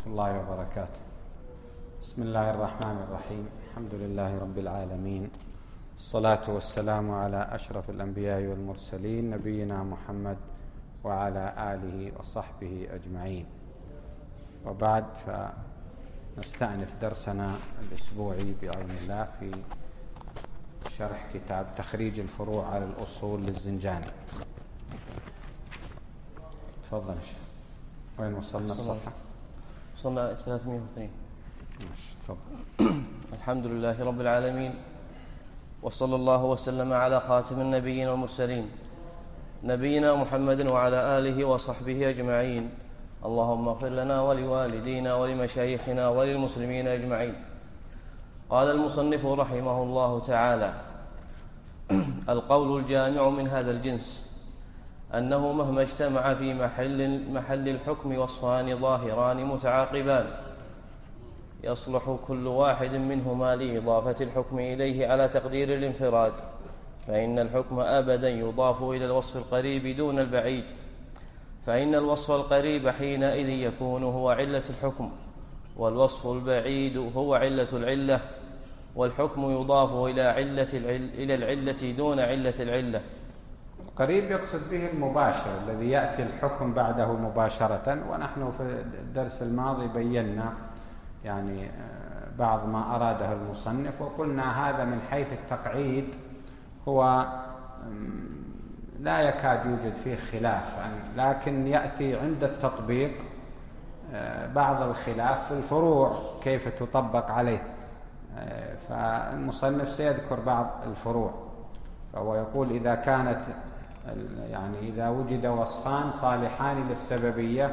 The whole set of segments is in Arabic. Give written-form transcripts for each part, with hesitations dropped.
الله وبركاته. بسم الله الرحمن الرحيم. الحمد لله رب العالمين، الصلاة والسلام على أشرف الأنبياء والمرسلين نبينا محمد وعلى آله وصحبه أجمعين، وبعد فنستأنف درسنا الأسبوعي بعون الله في شرح كتاب تخريج الفروع على الأصول للزنجاني. تفضل يا شيخ. وين وصلنا الصفحة؟ وصلنا 302. تفضل. الحمد لله رب العالمين، وصلى الله وسلم على خاتم النبيين والمرسلين نبينا محمد وعلى آله وصحبه أجمعين. اللهم اغفر لنا ولوالدينا ولمشايخنا وللمسلمين أجمعين. قال المصنف رحمه الله تعالى: القول الجامع من هذا الجنس أنه مهما اجتمع في محل الحكم وصفان ظاهران متعاقبان يصلح كل واحد منهما لإضافة الحكم إليه على تقدير الانفراد، فإن الحكم أبدا يضاف إلى الوصف القريب دون البعيد، فإن الوصف القريب حينئذ يكون هو علة الحكم، والوصف البعيد هو علة العلة، والحكم يضاف إلى العلة دون علة العلة. قريب يقصد به المباشر الذي يأتي الحكم بعده مباشرة، ونحن في الدرس الماضي بينا يعني بعض ما أراده المصنف، وقلنا هذا من حيث التقعيد هو لا يكاد يوجد فيه خلاف، لكن يأتي عند التطبيق بعض الخلاف في الفروع كيف تطبق عليه، فالمصنف سيذكر بعض الفروع. فهو يقول إذا كانت إذا وجد وصفان صالحان للسببية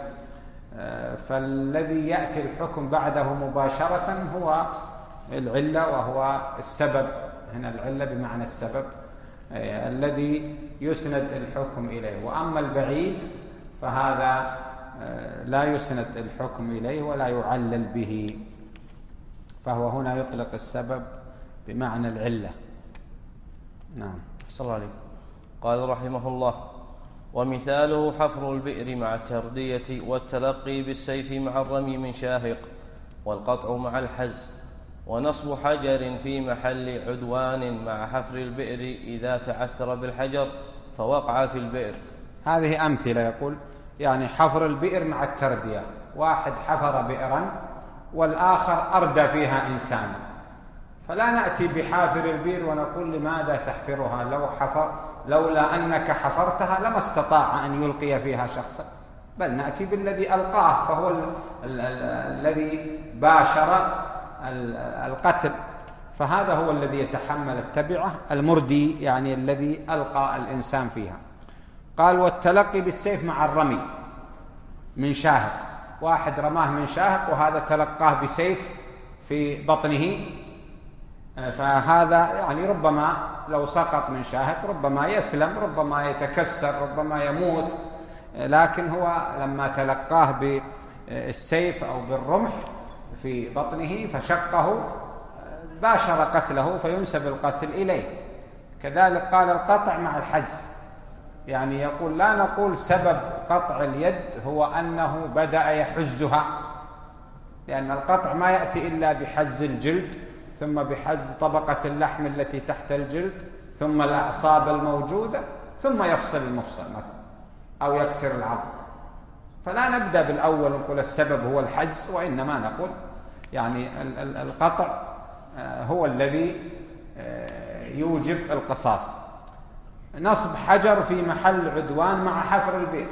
فالذي يأتي الحكم بعده مباشرة هو العلة، وهو السبب. هنا العلة بمعنى السبب الذي يسند الحكم إليه، وأما البعيد فهذا لا يسند الحكم إليه ولا يعلل به، فهو هنا يطلق السبب بمعنى العلة. نعم. صلى الله عليه. قال رحمه الله: ومثاله حفر البئر مع التردية، والتلقي بالسيف مع الرمي من شاهق، والقطع مع الحز، ونصب حجر في محل عدوان مع حفر البئر إذا تعثر بالحجر فوقع في البئر. هذه أمثلة. يقول يعني حفر البئر مع التردية، واحد حفر بئرا والآخر أردى فيها إنسان، فلا نأتي بحافر البئر ونقول لماذا تحفرها، لولا أنك حفرتها لما استطاع أن يلقي فيها شخصا، بل نأتي بالذي ألقاه فهو الذي باشر القتل، فهذا هو الذي يتحمل التبعة، المردي يعني الذي ألقى الإنسان فيها. قال: والتلقي بالسيف مع الرمي من شاهق، واحد رماه من شاهق وهذا تلقاه بسيف في بطنه، فهذا يعني ربما لو سقط من شاهق ربما يسلم، ربما يتكسر، ربما يموت، لكن هو لما تلقاه بالسيف أو بالرمح في بطنه فشقه باشر قتله فينسب القتل إليه. كذلك قال: القطع مع الحز، يعني يقول لا نقول سبب قطع اليد هو أنه بدأ يحزها، لأن القطع ما يأتي إلا بحز الجلد، ثم بحز طبقة اللحم التي تحت الجلد، ثم الأعصاب الموجودة، ثم يفصل المفصل مثلا أو يكسر العظم. فلا نبدأ بالأول ونقول السبب هو الحز، وإنما نقول يعني القطع هو الذي يوجب القصاص. نصب حجر في محل عدوان مع حفر البئر،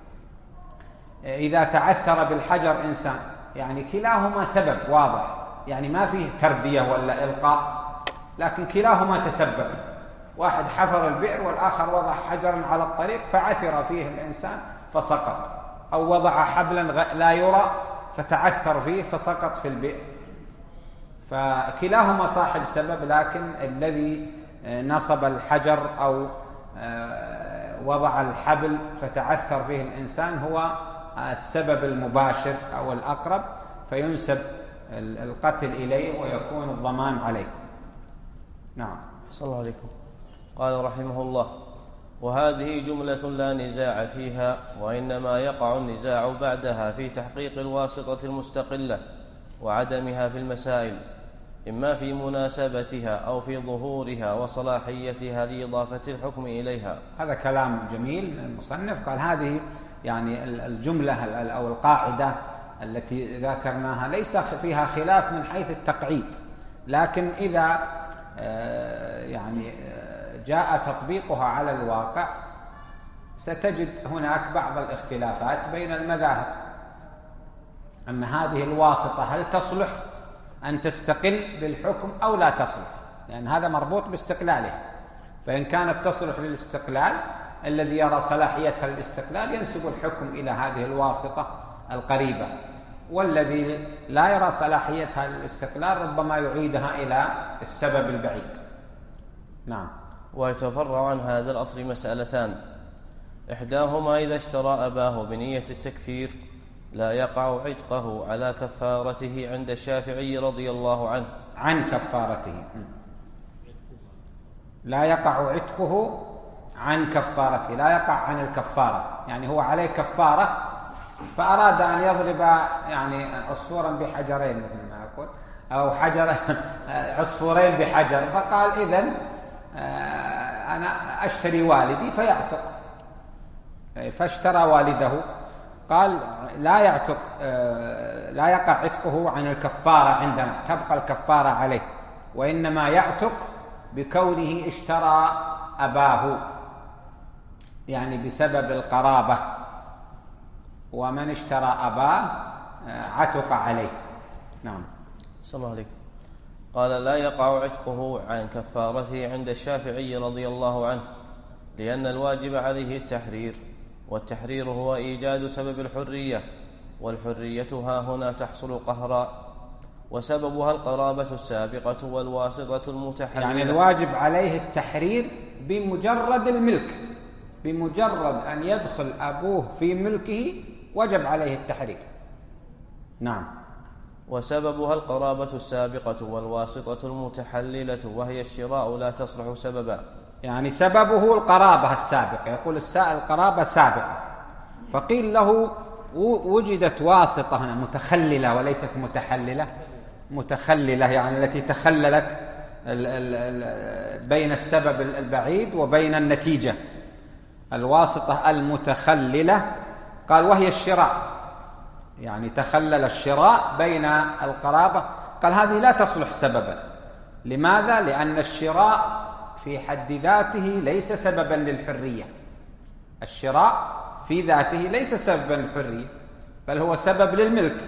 إذا تعثر بالحجر إنسان، يعني كلاهما سبب واضح، يعني ما فيه تردية ولا إلقاء، لكن كلاهما تسبب. واحد حفر البئر والآخر وضع حجرا على الطريق فعثر فيه الإنسان فسقط، أو وضع حبلا لا يرى فتعثر فيه فسقط في البئر، فكلاهما صاحب سبب، لكن الذي نصب الحجر أو وضع الحبل فتعثر فيه الإنسان هو السبب المباشر أو الأقرب، فينسب القتل إليه ويكون الضمان عليه. نعم. صلى الله عليكم. قال رحمه الله: وهذه جملة لا نزاع فيها، وإنما يقع النزاع بعدها في تحقيق الواسطة المستقلة وعدمها في المسائل، إما في مناسبتها أو في ظهورها وصلاحيتها لإضافة الحكم إليها. هذا كلام جميل من المصنف. قال هذه يعني الجملة أو القاعدة التي ذكرناها ليس فيها خلاف من حيث التقعيد، لكن إذا يعني جاء تطبيقها على الواقع ستجد هناك بعض الاختلافات بين المذاهب، أن هذه الواسطة هل تصلح أن تستقل بالحكم أو لا تصلح، لأن هذا مربوط باستقلاله. فإن كانت تصلح للاستقلال الذي يرى صلاحيتها للاستقلال ينسب الحكم إلى هذه الواسطة القريبة، والذي لا يرى صلاحيتها للاستقلال ربما يعيدها إلى السبب البعيد. نعم. ويتفرع عن هذا الأصل مسألتان: إحداهما إذا اشترى أباه بنية التكفير لا يقع عتقه على كفارته عند الشافعي رضي الله عنه. عن كفارته لا يقع عتقه عن كفارته، لا يقع عن الكفارة، يعني هو عليه كفارة فأراد أن يضرب يعني عصفورا بحجرين مثل ما يقول، أو عصفورين بحجر، فقال إذن أنا أشتري والدي فيعتق، فاشترى والده. قال لا يقع عتقه عن الكفارة عندنا، تبقى الكفارة عليه، وإنما يعتق بكونه اشترى أباه، يعني بسبب القرابة، ومن اشترى أباه عتق عليه. نعم. صلى الله عليه. قال لا يقع عتقه عن كفارته عند الشافعي رضي الله عنه، لأن الواجب عليه التحرير، والتحرير هو إيجاد سبب الحرية، والحرية ها هنا تحصل قهرا، وسببها القرابة السابقة والواسطة المتحللة. يعني الواجب عليه التحرير بمجرد الملك، بمجرد أن يدخل أبوه في ملكه وجب عليه التحرير. نعم. وسببها القرابة السابقة والواسطة المتحللة، وهي الشراء لا تصلح سببا. يعني سببه القرابة السابقة، يقول القرابة سابقة، فقيل له وجدت واسطة هنا متخللة وليست متحللة. متخللة يعني التي تخللت بين السبب البعيد وبين النتيجة. الواسطة المتخللة قال وهي الشراء، يعني تخلل الشراء بين القرابة. قال هذه لا تصلح سببا. لماذا؟ لأن الشراء في حد ذاته ليس سببا للحرية. الشراء في ذاته ليس سببا للحرية، بل هو سبب للملك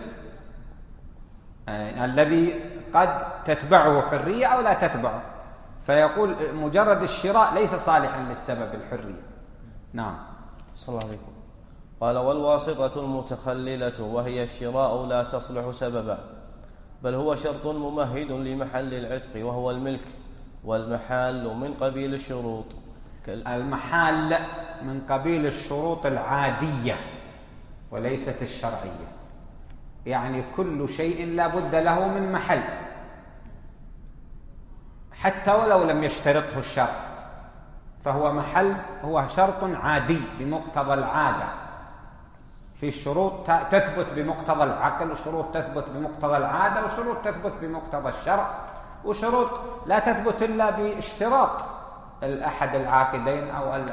الذي قد تتبعه حرية أو لا تتبعه، فيقول مجرد الشراء ليس صالحا للسبب الحرية. نعم. صلى الله عليكم. قال والواسطة المتخللة وهي الشراء لا تصلح سببا، بل هو شرط ممهد لمحل العتق وهو الملك، والمحال من قبيل الشروط. المحال من قبيل الشروط العادية وليست الشرعية، يعني كل شيء لا بد له من محل حتى ولو لم يشترطه الشرع، فهو محل، هو شرط عادي بمقتضى العادة. في شروط تثبت بمقتضى العقل، وشروط تثبت بمقتضى العادة، وشروط تثبت بمقتضى الشرع، وشروط لا تثبت إلا باشتراط الأحد العاقدين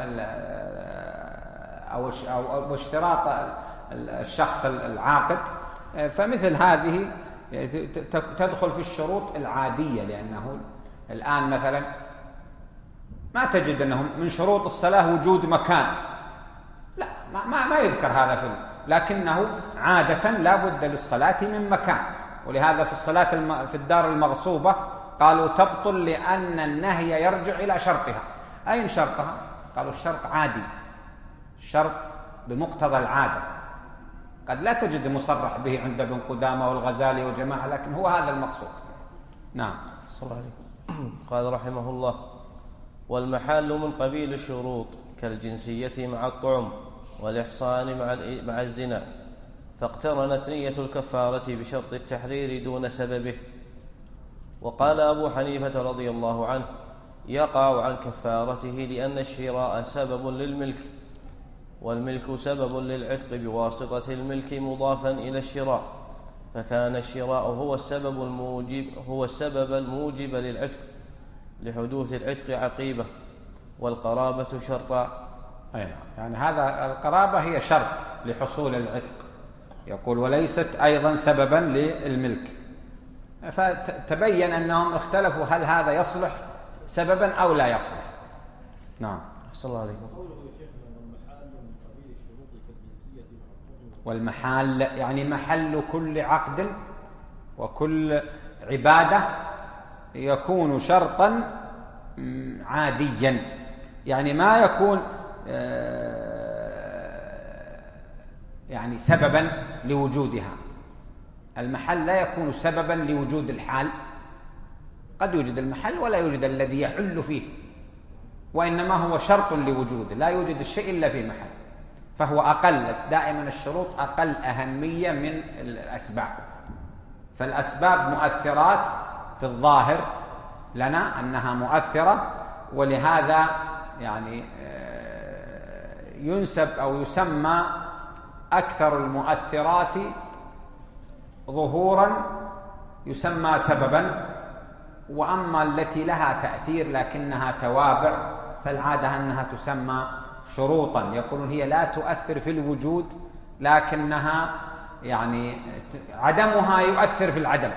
أو اشتراط الشخص العاقد. فمثل هذه تدخل في الشروط العادية، لأنه الآن مثلا ما تجد أنه من شروط الصلاة وجود مكان، لا ما يذكر هذا لكنه عادة لا بد للصلاة من مكان. ولهذا في الصلاة في الدار المغصوبة قالوا تبطل لأن النهي يرجع إلى شرطها. أين شرطها؟ قالوا الشرط عادي، الشرط بمقتضى العادة، قد لا تجد مصرح به عند ابن قدامة والغزالي وجماعة، لكن هو هذا المقصود. نعم. صلى الله عليكم. قال رحمه الله: والمحال من قبيل الشروط كالجنسية مع الطعم، والإحصان مع الزنا، فاقترنت نية الكفارة بشرط التحرير دون سببه. وقال أبو حنيفة رضي الله عنه: يقع عن كفارته، لأن الشراء سبب للملك، والملك سبب للعتق بواسطة الملك مضافا إلى الشراء، فكان الشراء هو السبب الموجب للعتق لحدوث العتق عقيبة، والقرابة شرطا. يعني هذا القرابة هي شرط لحصول العتق، يقول وليست أيضا سببا للملك. فتبين أنهم اختلفوا هل هذا يصلح سببا أو لا يصلح. نعم. أحسن الله عليكم. والمحال يعني محل كل عقد وكل عبادة يكون شرطا عاديا، يعني ما يكون يعني سببا لوجودها. المحل لا يكون سببا لوجود الحال، قد يوجد المحل ولا يوجد الذي يحل فيه، وإنما هو شرط لوجوده، لا يوجد الشيء إلا في محل، فهو أقل. دائما الشروط أقل أهمية من الأسباب، فالأسباب مؤثرات في الظاهر لنا أنها مؤثرة، ولهذا يعني ينسب أو يسمى أكثر المؤثرات ظهورا يسمى سببا، وأما التي لها تأثير لكنها توابع فالعادة أنها تسمى شروطا. يقولون هي لا تؤثر في الوجود لكنها يعني عدمها يؤثر في العدم،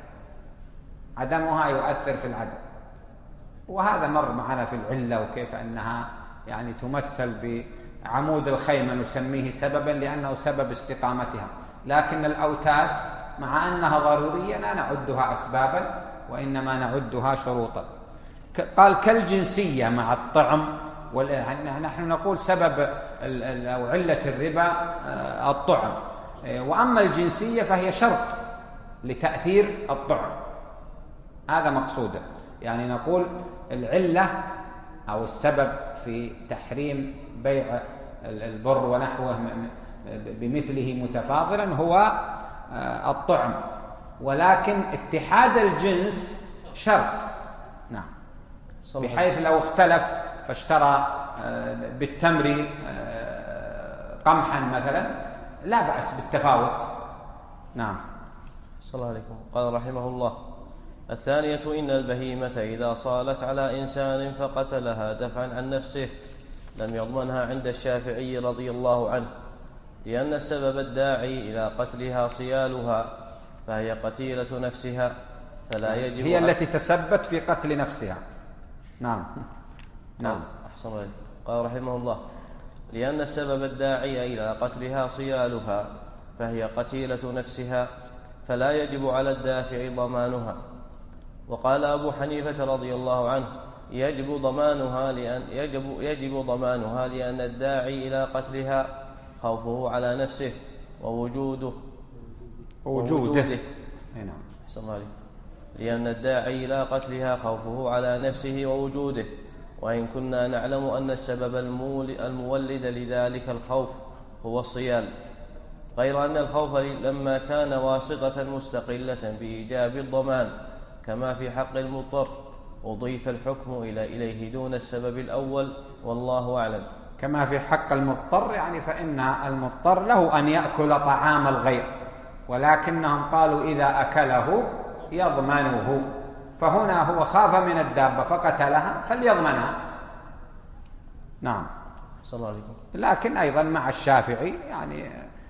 عدمها يؤثر في العدم. وهذا مر معنا في العلة، وكيف أنها يعني تمثل بعمود الخيمة نسميه سببا لأنه سبب استقامتها، لكن الأوتاد مع أنها ضرورية لا نعدها أسبابا وإنما نعدها شروطا. قال كالجنسية مع الطعم، نحن نقول سبب أو علة الربا الطعم، وأما الجنسية فهي شرط لتأثير الطعم، هذا مقصوده. يعني نقول العلة أو السبب في تحريم بيع البر ونحوه بمثله متفاضلا هو الطعم، ولكن اتحاد الجنس شرط. نعم. بحيث لو اختلف فاشترى بالتمر قمحا مثلا لا بأس بالتفاوت. نعم. صلى الله عليكم. قال رحمه الله: الثانية إن البهيمة إذا صالت على إنسان فقتلها دفعا عن نفسه لم يضمنها عند الشافعي رضي الله عنه، لأن السبب الداعي إلى قتلها صيالها، فهي قتيلة نفسها، فلا يجب هي التي تسبت في قتل نفسها. نعم. نعم. أحسن الله. قال رحمه الله: لأن السبب الداعي إلى قتلها صيالها، فهي قتيلة نفسها، فلا يجب على الدافع ضمانها. وقال أبو حنيفة رضي الله عنه: يجب ضمانها لأن الداعي إلى قتلها خوفه على نفسه ووجوده. لأن الداعي إلى قتلها خوفه على نفسه ووجوده، وإن كنا نعلم أن السبب المولد لذلك الخوف هو الصيال، غير أن الخوف لما كان واسطة مستقلة بإيجاب الضمان كما في حق المضطر أضيف الحكم إليه دون السبب الأول، والله أعلم. كما في حق المضطر، يعني فإن المضطر له أن يأكل طعام الغير، ولكنهم قالوا إذا أكله يضمنه، فهنا هو خاف من الدابة فقتلها فليضمنها. نعم. صلى الله عليكم. لكن أيضا مع الشافعي يعني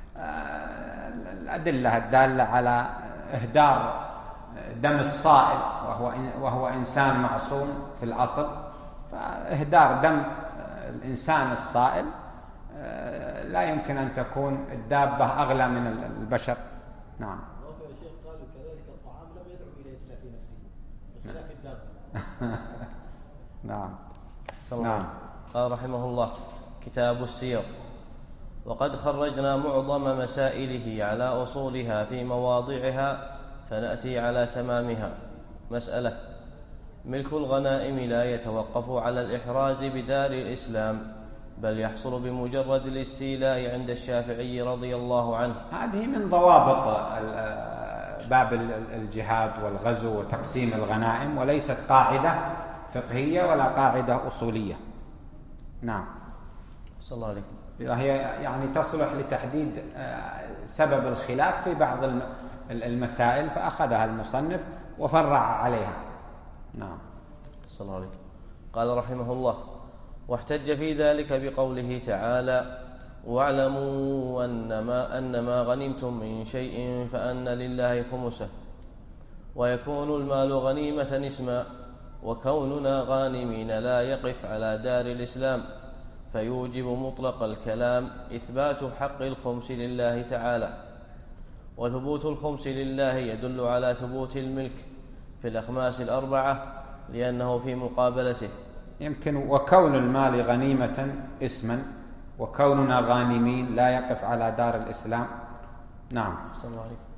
الأدلة الدالة على إهدار دم الصائل وهو إنسان معصوم في الأصل، فإهدار دم الإنسان الصائل لا يمكن أن تكون الدابة أغلى من البشر. نعم. قالوا كذلك الطعام لم يدعو إلى إتلاف نفسه بخلاف الدابة. نعم. نعم. قال رحمه الله: كتاب السير. وقد خرجنا معظم مسائله على أصولها في مواضعها، فنأتي على تمامها. مسألة: ملك الغنائم لا يتوقف على الإحراز بدار الإسلام، بل يحصل بمجرد الاستيلاء عند الشافعي رضي الله عنه. هذه من ضوابط باب الجهاد والغزو وتقسيم الغنائم، وليست قاعدة فقهية ولا قاعدة أصولية. نعم. صلى الله عليكم. هي يعني تصلح لتحديد سبب الخلاف في بعض المسائل، فأخذها المصنف وفرع عليها. نعم. صلى الله عليكم. قال رحمه الله: واحتج في ذلك بقوله تعالى: واعلموا أنما غنمتم من شيء فأن لله خمسه، ويكون المال غنيمة اسما، وكوننا غانمين لا يقف على دار الإسلام، فيوجب مطلق الكلام إثبات حق الخمس لله تعالى، وثبوت الخمس لله يدل على ثبوت الملك في الأخماس الأربعة لأنه في مقابلته. يمكن وكون المال غنيمة اسما، وكوننا غانمين لا يقف على دار الإسلام. نعم. صلى الله عليكم.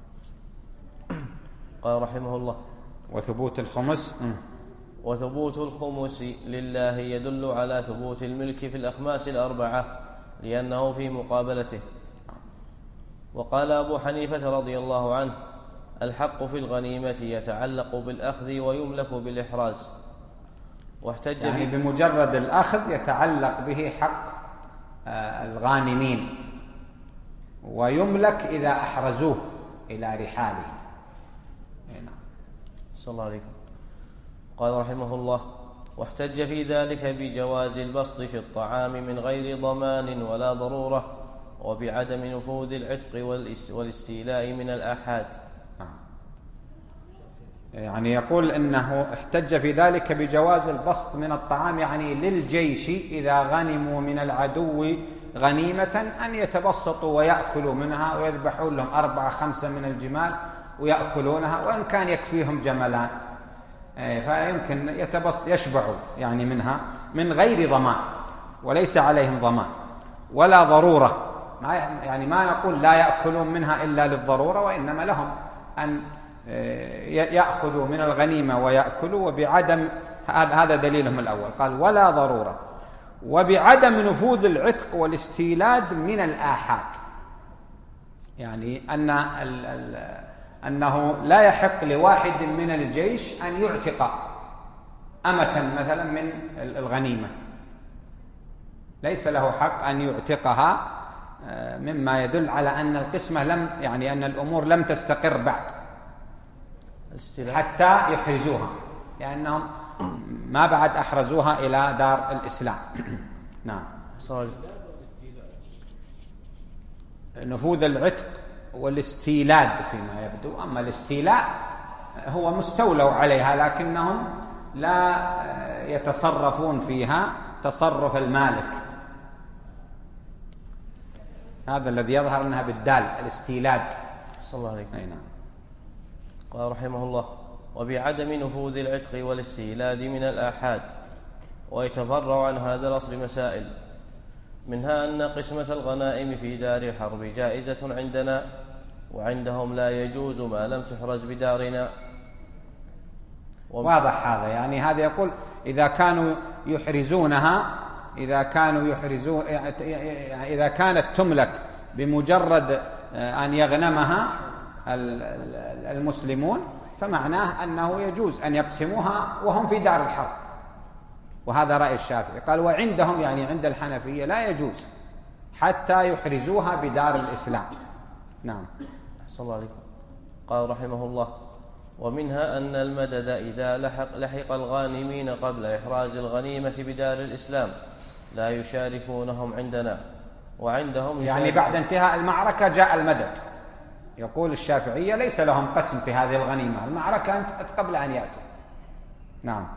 قال رحمه الله: وثبوت الخمس وثبوت الخمس لله يدل على ثبوت الملك في الأخماس الأربعة لأنه في مقابلته. وقال أبو حنيفة رضي الله عنه: الحق في الغنيمة يتعلق بالأخذ ويملك بالإحراز. واحتج يعني بمجرد الأخذ يتعلق به حق الغانمين، ويملك إذا أحرزوه إلى رحاله. صلى الله عليكم. قال رحمه الله: واحتج في ذلك بجواز البسط في الطعام من غير ضمان ولا ضرورة، وبعدم نفوذ العتق والاستيلاء من الآحاد. يعني يقول إنه احتج في ذلك بجواز البسط من الطعام، يعني للجيش إذا غنموا من العدو غنيمة أن يتبسطوا ويأكلوا منها، ويذبحون لهم 4-5 من الجمال ويأكلونها، وإن كان يكفيهم جملان فيمكن يشبعوا يعني منها من غير ضمان، وليس عليهم ضمان ولا ضرورة. يعني ما نقول لا يأكلون منها إلا للضرورة، وإنما لهم أن يأخذوا من الغنيمة ويأكلوا، وبعدم هذا دليلهم الأول. قال: ولا ضرورة، وبعدم نفوذ العتق والاستيلاد من الآحاد، يعني أنه لا يحق لواحد من الجيش أن يعتق أمة مثلا من الغنيمة، ليس له حق أن يعتقها، مما يدل على أن القسمة يعني أن الأمور لم تستقر بعد حتى يحرزوها، لأنهم ما بعد أحرزوها إلى دار الإسلام. نعم. نفوذ العتق والاستيلاد فيما يبدو، أما الاستيلاء هو مستولوا عليها لكنهم لا يتصرفون فيها تصرف المالك، هذا الذي يظهر أنها بالدال الاستيلاد. صلى الله عليه وسلم. نعم. قال رحمه الله: وبعدم نفوذ العتق والاستيلاد من الآحاد. ويتفرع عن هذا الأصل مسائل، منها أن قسمة الغنائم في دار الحرب جائزة عندنا، وعندهم لا يجوز ما لم تحرز بدارنا. واضح هذا، يعني هذا يقول إذا كانوا يحرزونها، إذا كانت تملك بمجرد أن يغنمها المسلمون، فمعناه أنه يجوز أن يقسموها وهم في دار الحرب، وهذا رأي الشافعي. قال: وعندهم يعني عند الحنفية لا يجوز حتى يحرزوها بدار الإسلام. نعم. أحسن الله عليكم. قال رحمه الله: ومنها أن المدد إذا لحق الغانمين قبل إحراز الغنيمة بدار الإسلام لا يشاركونهم عندنا، وعندهم يعني بعد انتهاء المعركة جاء المدد. يقول الشافعية ليس لهم قسم في هذه الغنيمة، المعركة انتهت قبل أن يأتوا. نعم.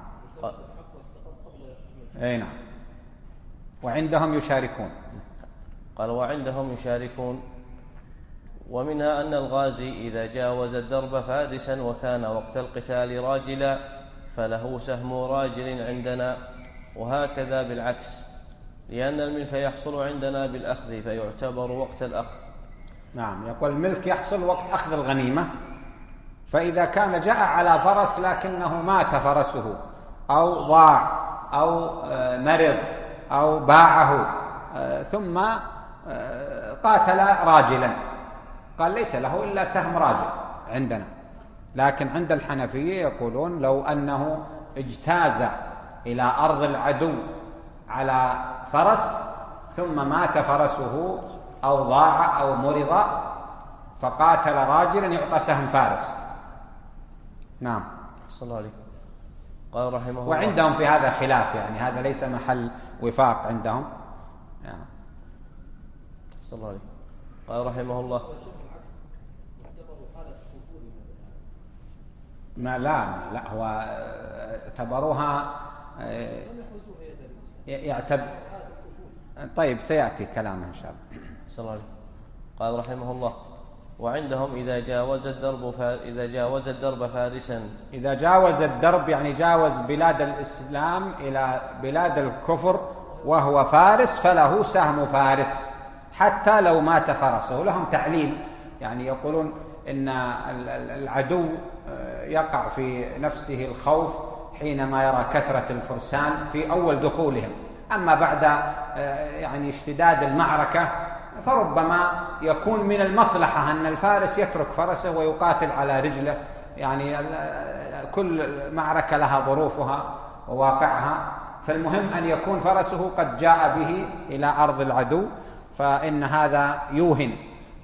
أي نعم. وعندهم يشاركون. قال: وعندهم يشاركون. ومنها أن الغازي إذا جاوز الدرب فادسا وكان وقت القتال راجلا فله سهم راجل عندنا، وهكذا بالعكس، لأن الملك يحصل عندنا بالأخذ فيعتبر وقت الأخذ. نعم. يقول الملك يحصل وقت أخذ الغنيمة، فإذا كان جاء على فرس لكنه مات فرسه أو ضاع أو مرض أو باعه ثم قاتل راجلا، قال ليس له إلا سهم راجل عندنا. لكن عند الحنفية يقولون لو أنه اجتاز إلى أرض العدو على فرس ثم مات فرسه أو ضاع أو مرض فقاتل راجلا يعطى سهم فارس. نعم. صلى الله عليكم. قال رحمه الله. وعندهم في هذا خلاف، يعني هذا ليس محل وفاق عندهم. صلى الله عليكم. قال رحمه الله. ما لا هو اعتبروها طيب سيأتي كلامه إن شاء الله. صلى الله عليه. قال رحمه الله: وعندهم إذا جاوز الدرب فارسا. إذا جاوز الدرب يعني جاوز بلاد الإسلام إلى بلاد الكفر وهو فارس فله سهم فارس حتى لو مات فرسه. لهم تعليل، يعني يقولون إن العدو يقع في نفسه الخوف حينما يرى كثرة الفرسان في أول دخولهم، أما بعد يعني اشتداد المعركة فربما يكون من المصلحة أن الفارس يترك فرسه ويقاتل على رجله. يعني كل معركة لها ظروفها وواقعها، فالمهم أن يكون فرسه قد جاء به إلى أرض العدو، فإن هذا يوهن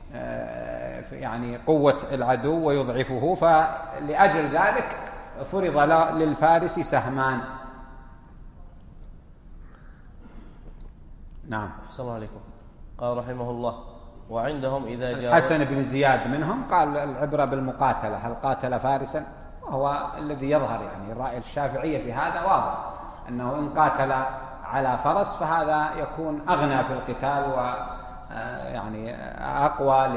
يعني قوة العدو ويضعفه، فلأجل ذلك فرض للفارس سهمان. نعم. أحسن الله عليكم. قال رحمه الله: وعندهم إذا جاء الحسن بن زياد منهم قال العبرة بالمقاتلة، هل قاتل فارسا؟ وهو الذي يظهر، يعني الرأي الشافعية في هذا واضح، أنه إن قاتل على فرس فهذا يكون أغنى في القتال ويعني أقوى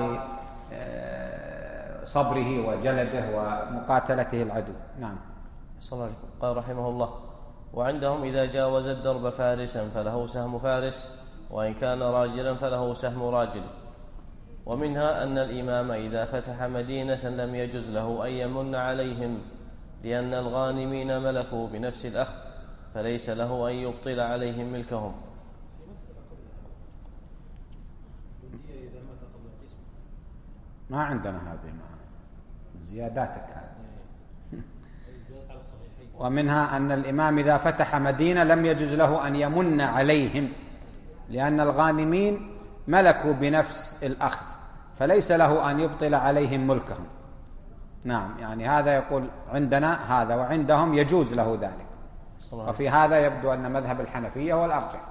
لصبره وجلده ومقاتلته العدو. نعم. صلى الله عليه وسلم. قال رحمه الله: وعندهم إذا جاوز الدرب فارسا فله سهم فارس، وإن كان راجلا فله سهم راجل. ومنها أن الإمام إذا فتح مدينة لم يجز له أن يمن عليهم، لأن الغانمين ملكوا بنفس الأخذ، فليس له أن يبطل عليهم ملكهم. ما عندنا هذه زياداتك هذه. ومنها أن الإمام إذا فتح مدينة لم يجز له أن يمن عليهم، لأن الغانمين ملكوا بنفس الأخذ، فليس له أن يبطل عليهم ملكهم. نعم، يعني هذا يقول عندنا هذا، وعندهم يجوز له ذلك. وفي هذا يبدو أن مذهب الحنفية هو الأرجح.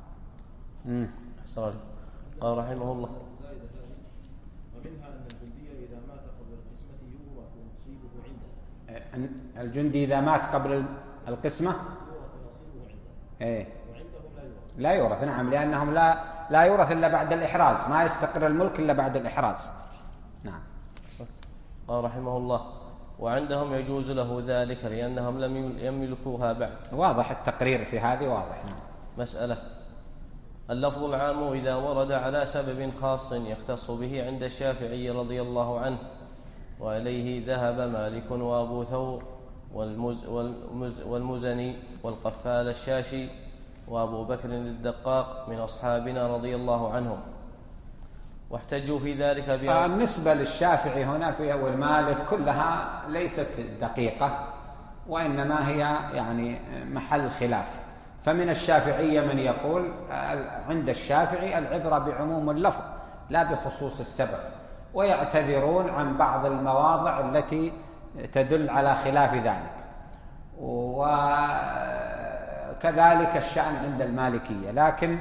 قال رحمه الله: ومنها أن الجندي إذا مات قبل القسمة يورث نصيبه عنده. الجندي إذا مات قبل القسمة يورث نصيبه عنده. إيه؟ وعندهم لا يورث. نعم، لأنهم لا يورث إلا بعد الإحراز، ما يستقر الملك إلا بعد الإحراز. نعم. قال رحمه الله: وعندهم يجوز له ذلك لأنهم لم يملكوها بعد. واضح التقرير في هذه، واضح. نعم. مسألة: اللفظ العام إذا ورد على سبب خاص يختص به عند الشافعي رضي الله عنه، وإليه ذهب مالك وأبو ثور والمزني والقفال الشاشي وأبو بكر الدقاق من أصحابنا رضي الله عنهم، واحتجوا في ذلك النسبة للشافعي هنا والمالك كلها ليست دقيقة، وإنما هي يعني محل خلاف. فمن الشافعية من يقول عند الشافعي العبرة بعموم اللفظ لا بخصوص السبب، ويعتذرون عن بعض المواضع التي تدل على خلاف ذلك. وكذلك الشأن عند المالكية. لكن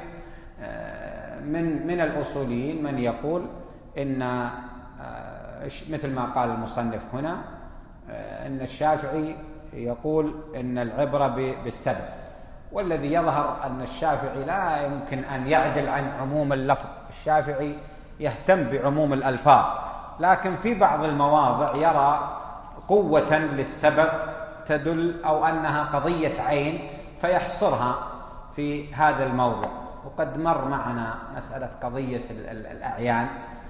من الأصوليين من يقول إن مثل ما قال المصنف هنا، إن الشافعي يقول إن العبرة بالسبب، والذي يظهر أن الشافعي لا يمكن أن يعدل عن عموم اللفظ. الشافعي يهتم بعموم الألفاظ، لكن في بعض المواضع يرى قوة للسبب تدل أو أنها قضية عين فيحصرها في هذا الموضع. وقد مر معنا مسألة قضية الأعيان،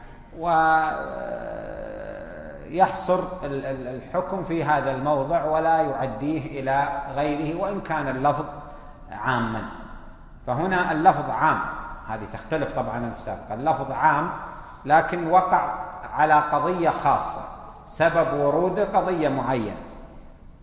ويحصر الحكم في هذا الموضع ولا يعديه إلى غيره وإن كان اللفظ عاما. فهنا اللفظ عام، هذه تختلف طبعا عن السابق. اللفظ عام لكن وقع على قضية خاصة، سبب وروده قضية معينة.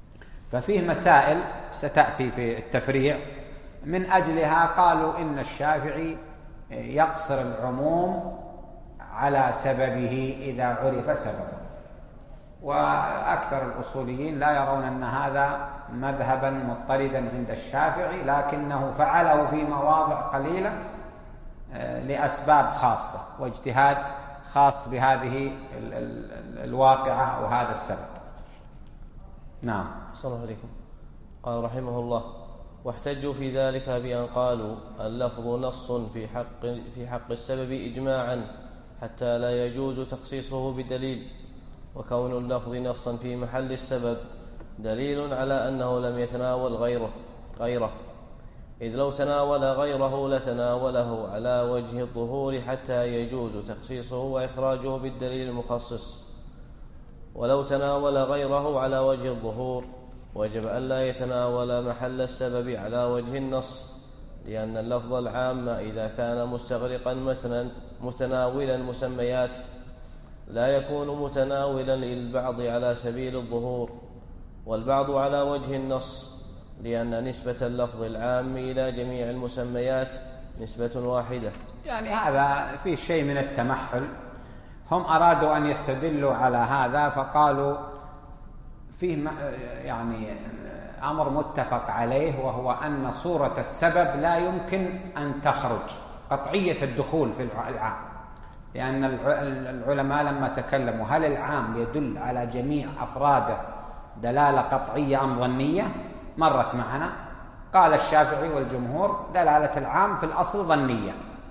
ففيه مسائل ستأتي في التفريع، من أجلها قالوا إن الشافعي يقصر العموم على سببه إذا عرف سببه، وأكثر الأصوليين لا يرون أن هذا مذهبا مضطردا عند الشافعي، لكنه فعله في مواضع قليلة لأسباب خاصة واجتهاد خاص بهذه الواقعة أو هذا السبب. نعم. صلى الله عليكم. قال رحمه الله: واحتجوا في ذلك بأن قالوا اللفظ نص في حق السبب إجماعا حتى لا يجوز تخصيصه بدليل، وكون اللفظ نصا في محل السبب دليل على أنه لم يتناول غيره، إذ لو تناول غيره لتناوله على وجه الظهور حتى يجوز تخصيصه وإخراجه بالدليل المخصص، ولو تناول غيره على وجه الظهور وجب ألا يتناول محل السبب على وجه النص، لأن اللفظ العام إذا كان مستغرقا متناولا مسميات لا يكون متناولا للبعض على سبيل الظهور والبعض على وجه النص، لأن نسبة اللفظ العام إلى جميع المسميات نسبة واحدة. يعني هذا فيه شيء من التمحل. هم أرادوا أن يستدلوا على هذا فقالوا فيه يعني أمر متفق عليه، وهو أن صورة السبب لا يمكن أن تخرج قطعية الدخول في العام، لأن العلماء لما تكلموا هل العام يدل على جميع أفراده دلالة قطعية أم ظنية مرت معنا، قال الشافعي والجمهور دلالة العام في الأصل ظنية،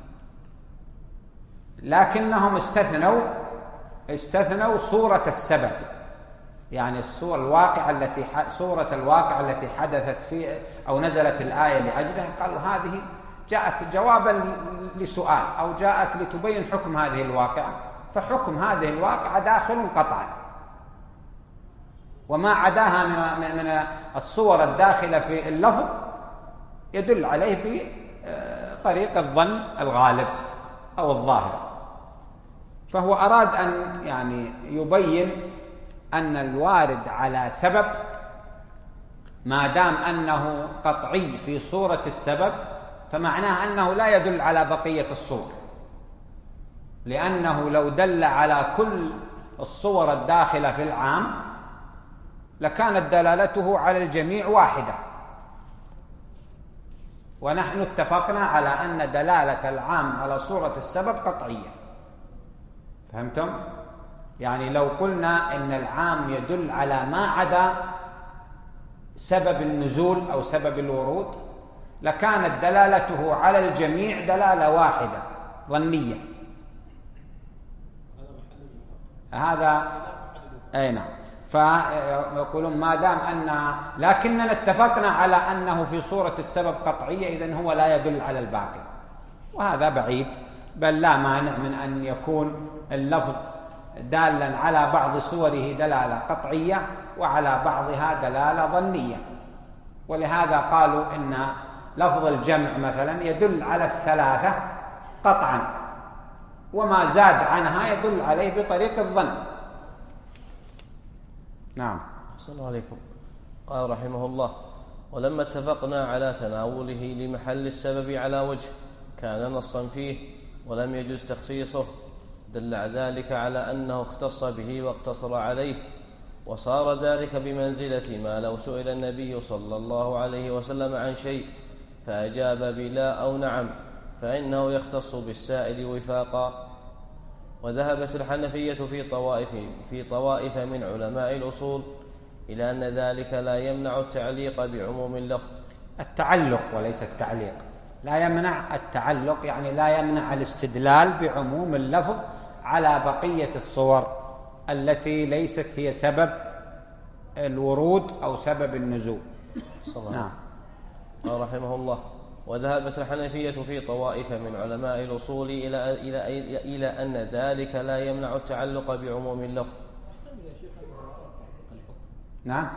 لكنهم استثنوا صورة السبب، يعني صورة الواقع التي حدثت فيه أو نزلت الآية لأجلها، قالوا هذه جاءت جوابا لسؤال أو جاءت لتبين حكم هذه الواقعة، فحكم هذه الواقعة داخل قطعا، وما عداها من الصور الداخلة في اللفظ يدل عليه بطريق الظن الغالب أو الظاهر. فهو أراد أن يعني يبين أن الوارد على سبب ما دام أنه قطعي في صورة السبب فمعناه أنه لا يدل على بقية الصور، لأنه لو دل على كل الصور الداخلة في العام لكانت دلالته على الجميع واحدة، ونحن اتفقنا على أن دلالة العام على صورة السبب قطعية. فهمتم؟ يعني لو قلنا إن العام يدل على ما عدا سبب النزول أو سبب الورود لكانت دلالته على الجميع دلالة واحدة ظنية. هذا أي نعم. فيقولون ما دام لكننا اتفقنا على أنه في صورة السبب قطعية، إذن هو لا يدل على الباقي، وهذا بعيد، بل لا مانع من أن يكون اللفظ دالا على بعض صوره دلالة قطعية وعلى بعضها دلالة ظنية. ولهذا قالوا إن لفظ الجمع مثلا يدل على الثلاثة قطعا، وما زاد عنها يدل عليه بطريق الظن. نعم. صلى الله عليكم. قال رحمه الله: ولما اتفقنا على تناوله لمحل السبب على وجه كان نصا فيه ولم يجوز تخصيصه، دل ذلك على أنه اختص به واقتصر عليه، وصار ذلك بمنزلة ما لو سئل النبي صلى الله عليه وسلم عن شيء فأجاب بلا أو نعم فإنه يختص بالسائل وفاقا. وذهبت الحنفية في طوائف من علماء الأصول إلى أن ذلك لا يمنع التعليق بعموم اللفظ. التعلق وليس التعليق، لا يمنع التعلق، يعني لا يمنع الاستدلال بعموم اللفظ على بقية الصور التي ليست هي سبب الورود أو سبب النزول. نعم. قال رحمه الله: وذهبت الحنفية في طوائف من علماء الأصول إلى أن ذلك لا يمنع التعلق بعموم اللفظ. نعم.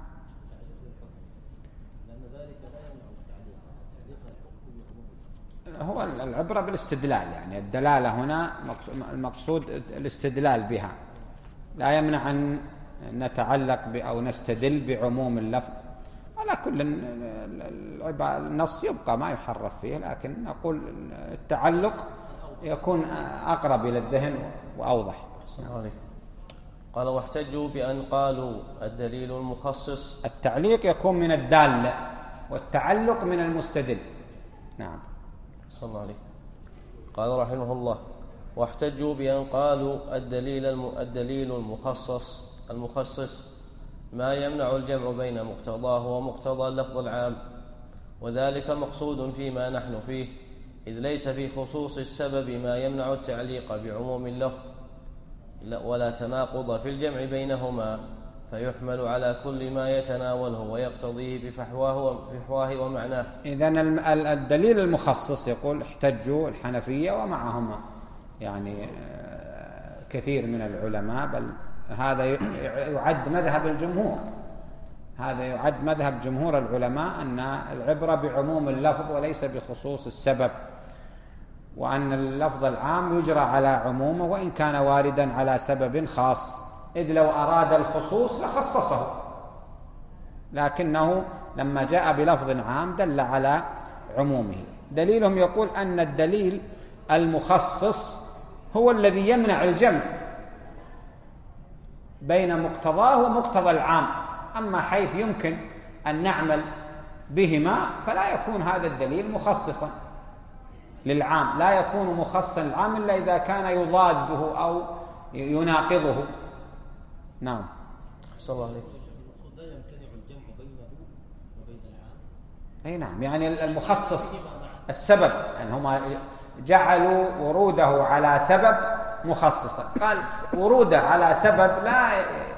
هو العبرة بالاستدلال، يعني الدلالة هنا المقصود الاستدلال بها، لا يمنع أن نتعلق أو نستدل بعموم اللفظ. على كل النص يبقى ما يحرف فيه، لكن نقول التعلق يكون أقرب إلى الذهن وأوضح. قال واحتجوا بأن قالوا الدليل المخصص. التعليق يكون من الدال والتعلق من المستدل. نعم. صلى الله عليه. قال رحمه الله واحتجوا بأن قالوا الدليل المخصص ما يمنع الجمع بين مقتضاه ومقتضى اللفظ العام، وذلك مقصود فيما نحن فيه، إذ ليس في خصوص السبب ما يمنع التعليق بعموم اللفظ ولا تناقض في الجمع بينهما، فيحمل على كل ما يتناوله ويقتضيه بفحواه ومعناه. إذن الدليل المخصص يقول احتجوا الحنفية ومعهم يعني كثير من العلماء، بل هذا يعد مذهب الجمهور، هذا يعد مذهب جمهور العلماء أن العبرة بعموم اللفظ وليس بخصوص السبب، وأن اللفظ العام يجرى على عمومه وإن كان واردا على سبب خاص، إذ لو أراد الخصوص لخصصه، لكنه لما جاء بلفظ عام دل على عمومه. دليلهم يقول أن الدليل المخصص هو الذي يمنع الجمع بين مقتضاه ومقتضى العام، أما حيث يمكن أن نعمل بهما فلا يكون هذا الدليل مخصصا للعام، لا يكون مخصصا للعام إلا إذا كان يضاده أو يناقضه. نعم. صلى الله عليه. لا يمتنع الجمع بينه وبين العام. أي نعم، يعني المخصص السبب، يعني هم جعلوا وروده على سبب مخصصا، قال وروده على سبب لا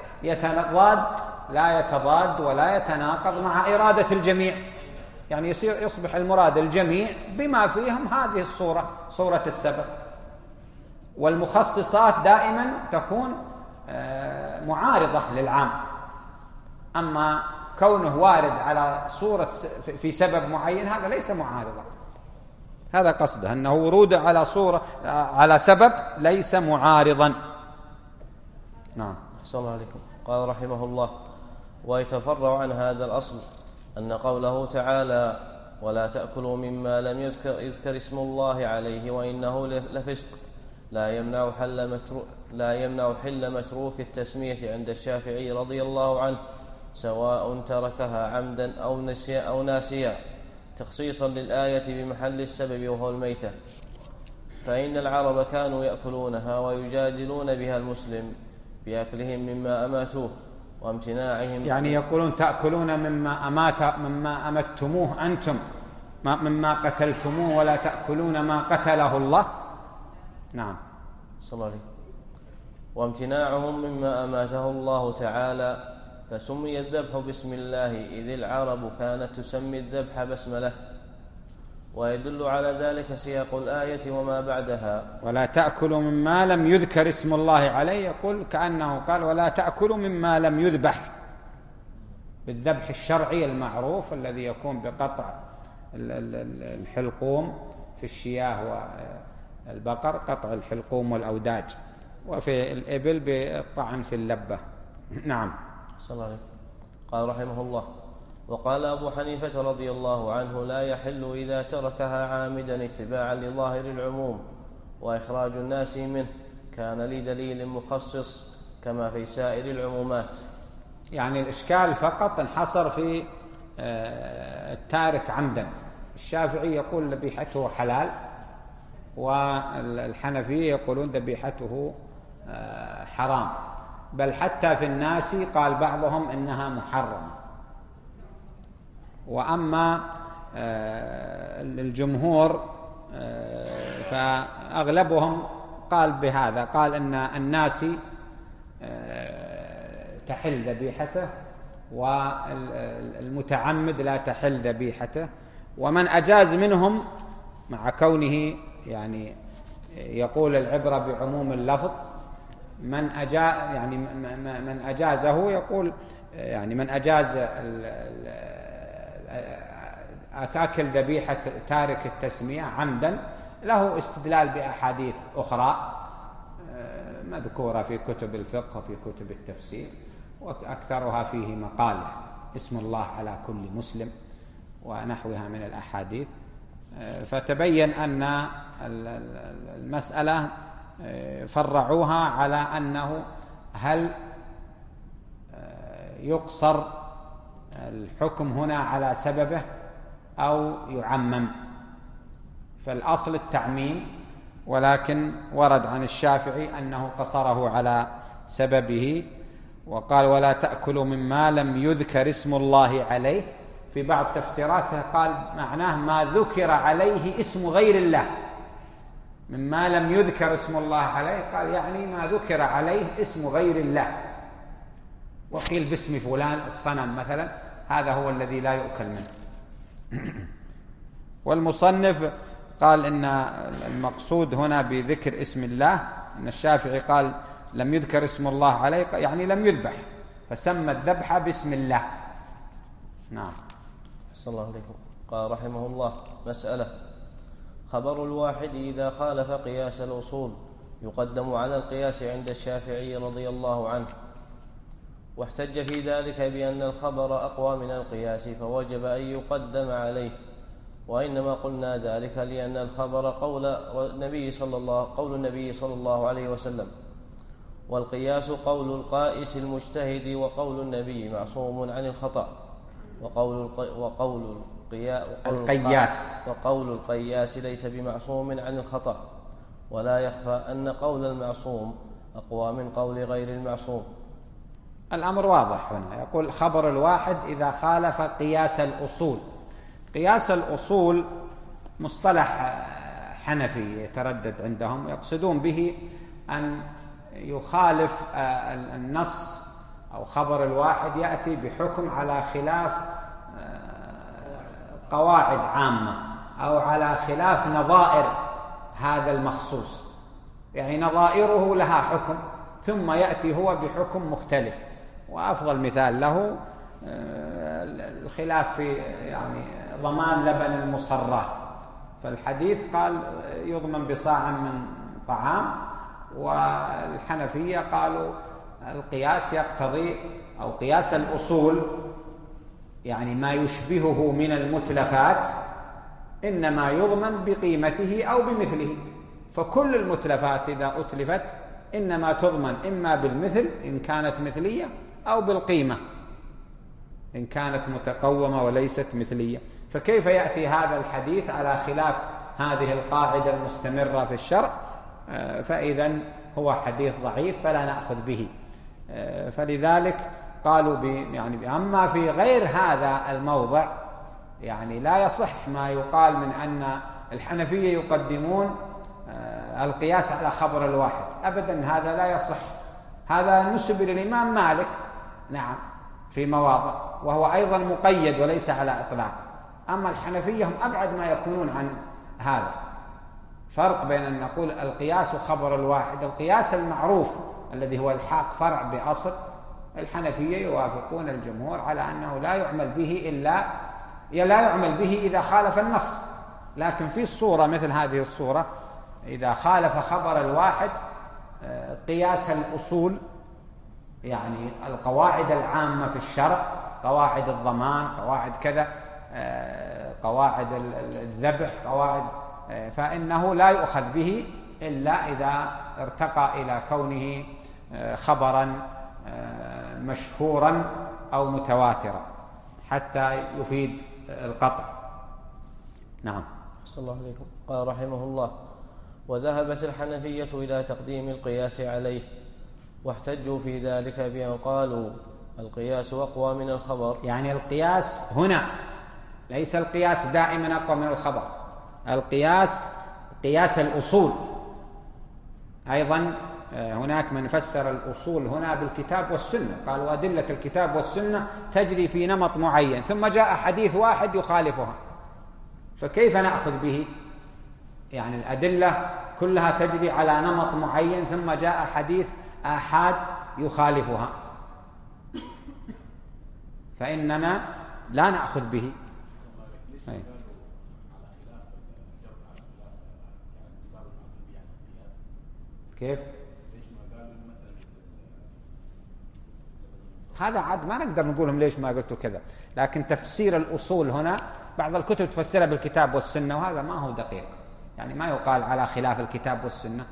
يتضاد ولا يتناقض مع إرادة الجميع، يعني يصبح المراد الجميع بما فيهم هذه الصورة، صورة السبب. والمخصصات دائما تكون معارضة للعام، أما كونه وارد على صورة في سبب معين هذا ليس معارضة، هذا قصده أنه ورود على صورة على سبب ليس معارضا. نعم. أحسن الله عليكم. قال رحمه الله ويتفرع عن هذا الأصل أن قوله تعالى ولا تأكلوا مما لم يذكر اسم الله عليه وإنه لفسق لا يمنع حل متروك التسمية عند الشافعي رضي الله عنه، سواء تركها عمدا أو ناسيا، تخصيصا للآية بمحل السبب وهو الميتة، فإن العرب كانوا يأكلونها ويجادلون بها المسلم بأكلهم مما أماتوه وامتناعهم، يعني يقولون تأكلون مما أمتموه أنتم، مما قتلتموه، ولا تأكلون ما قتله الله. نعم. صلى الله عليه. وامتناعهم مما أماته الله تعالى، فسمي الذبح باسم الله إذ العرب كانت تسمي الذبح بسمله، ويدل على ذلك سياق الآية وما بعدها ولا تأكلوا مما لم يذكر اسم الله عليه، يقول كأنه قال ولا تأكلوا مما لم يذبح بالذبح الشرعي المعروف الذي يكون بقطع الحلقوم في الشياه والبقر، قطع الحلقوم والأوداج، وفي الإبل بالطعن في اللبة. نعم. صلى الله عليه. قال رحمه الله وقال أبو حنيفة رضي الله عنه لا يحل إذا تركها عامدا اتباعا لظاهر العموم وإخراج الناس منه، كان لدليل مخصص كما في سائر العمومات. يعني الإشكال فقط انحصر في التارك عمدا، الشافعي يقول ذبيحته حلال، والحنفية يقولون ذبيحته حرام، بل حتى في الناس قال بعضهم إنها محرمة. وأما الجمهور فأغلبهم قال بهذا، قال أن الناس تحل ذبيحته والمتعمد لا تحل ذبيحته، ومن أجاز منهم مع كونه يعني يقول العبرة بعموم اللفظ، من أجازه يقول يعني من أجاز أكل ذبيحة تارك التسمية عمدا له استدلال بأحاديث أخرى مذكورة في كتب الفقه وفي كتب التفسير، وأكثرها فيه مقالة اسم الله على كل مسلم ونحوها من الأحاديث. فتبين أن المسألة فرعوها على أنه هل يقصر الحكم هنا على سببه أو يعمم. فالأصل التعميم، ولكن ورد عن الشافعي أنه قصره على سببه، وقال ولا تأكلوا مما لم يذكر اسم الله عليه. في بعض تفسيراته قال معناه ما ذكر عليه اسم غير الله، مما لم يذكر اسم الله عليه قال يعني ما ذكر عليه اسم غير الله. وقيل باسم فلان الصنم مثلا، هذا هو الذي لا يؤكل منه. والمصنف قال إن المقصود هنا بذكر اسم الله، إن الشافعي قال لم يذكر اسم الله عليه يعني لم يذبح، فسمى الذبح باسم الله. نعم. صلى الله عليكم. قال رحمه الله: مسألة: خبر الواحد إذا خالف قياس الأصول يقدم على القياس عند الشافعي رضي الله عنه، واحتج في ذلك بأن الخبر أقوى من القياس فوجب أن يقدم عليه، وإنما قلنا ذلك لأن الخبر قول النبي صلى الله عليه وسلم، والقياس قول القائس المجتهد، وقول النبي معصوم عن الخطأ، وقول القياس ليس بمعصوم عن الخطأ. ولا يخفى أن قول المعصوم أقوى من قول غير المعصوم. الأمر واضح هنا. يقول خبر الواحد إذا خالف قياس الأصول. قياس الأصول مصطلح حنفي يتردد عندهم، يقصدون به أن يخالف النص أو خبر الواحد يأتي بحكم على خلاف قواعد عامة أو على خلاف نظائر هذا المخصوص، يعني نظائره لها حكم ثم يأتي هو بحكم مختلف. وأفضل مثال له الخلاف في يعني ضمان لبن المصراه، فالحديث قال يضمن بصاع من طعام، والحنفية قالوا القياس يقتضي أو قياس الأصول يعني ما يشبهه من المتلفات إنما يضمن بقيمته أو بمثله، فكل المتلفات إذا أتلفت إنما تضمن إما بالمثل إن كانت مثلية أو بالقيمة إن كانت متقومة وليست مثلية. فكيف يأتي هذا الحديث على خلاف هذه القاعدة المستمرة في الشرع؟ فإذا هو حديث ضعيف فلا نأخذ به. فلذلك قالوا يعني أما في غير هذا الموضع يعني لا يصح ما يقال من أن الحنفية يقدمون القياس على خبر الواحد، أبدا هذا لا يصح. هذا نسب للإمام مالك نعم في مواضع، وهو أيضا مقيد وليس على إطلاق. أما الحنفية هم أبعد ما يكونون عن هذا. فرق بين أن نقول القياس خبر الواحد، القياس المعروف الذي هو الحاق فرع بأصل، الحنفية يوافقون الجمهور على أنه لا يعمل به إذا خالف النص، لكن في الصورة مثل هذه الصورة إذا خالف خبر الواحد قياس الأصول يعني القواعد العامة في الشرع، قواعد الضمان، قواعد كذا، قواعد الذبح، قواعد، فإنه لا يؤخذ به إلا إذا ارتقى إلى كونه خبرا مشهورا أو متواترا حتى يفيد القطع. نعم. صلى الله عليكم. قال رحمه الله: وذهبت الحنفية إلى تقديم القياس عليه، واحتجوا في ذلك بأن قالوا القياس أقوى من الخبر. يعني القياس هنا ليس القياس دائما أقوى من الخبر، القياس قياس الأصول. أيضا هناك من فسر الأصول هنا بالكتاب والسنة، قالوا أدلة الكتاب والسنة تجري في نمط معين ثم جاء حديث واحد يخالفها، فكيف نأخذ به؟ يعني الأدلة كلها تجري على نمط معين ثم جاء حديث آحاد يخالفها، فإننا لا نأخذ به. كيف؟ هذا عاد ما نقدر نقولهم ليش ما قلتوا كذا، لكن تفسير الأصول هنا بعض الكتب تفسرها بالكتاب والسنة، وهذا ما هو دقيق، يعني ما يقال على خلاف الكتاب والسنة،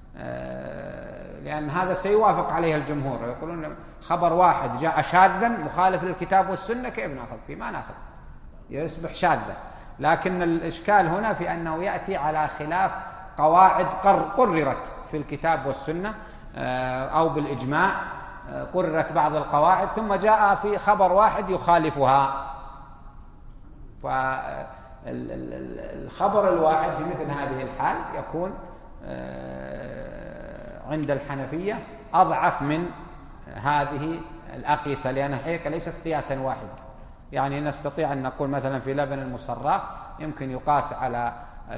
لأن هذا سيوافق عليه الجمهور، يقولون خبر واحد جاء شاذا مخالف للكتاب والسنة كيف نأخذ به؟ ما نأخذ، يصبح شاذا. لكن الإشكال هنا في أنه يأتي على خلاف قواعد قررت في الكتاب والسنة أو بالإجماع، قررت بعض القواعد ثم جاء في خبر واحد يخالفها. فالخبر الواحد في مثل هذه الحال يكون عند الحنفية أضعف من هذه الأقيسة، لأنها حقيقة ليست قياسا واحدا. يعني نستطيع أن نقول مثلا في لبن المصراة يمكن يقاس على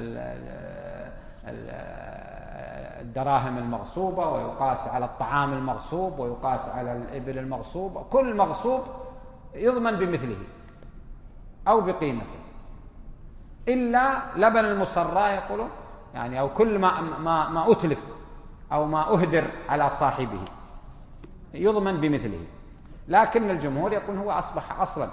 الدراهم المغصوبة، ويقاس على الطعام المغصوب، ويقاس على الإبل المغصوبة، كل مغصوب يضمن بمثله أو بقيمته، إلا لبن المصراة يقولون يعني أو كل ما أتلف أو ما أهدر على صاحبه يضمن بمثله. لكن الجمهور يقول هو أصبح أصلا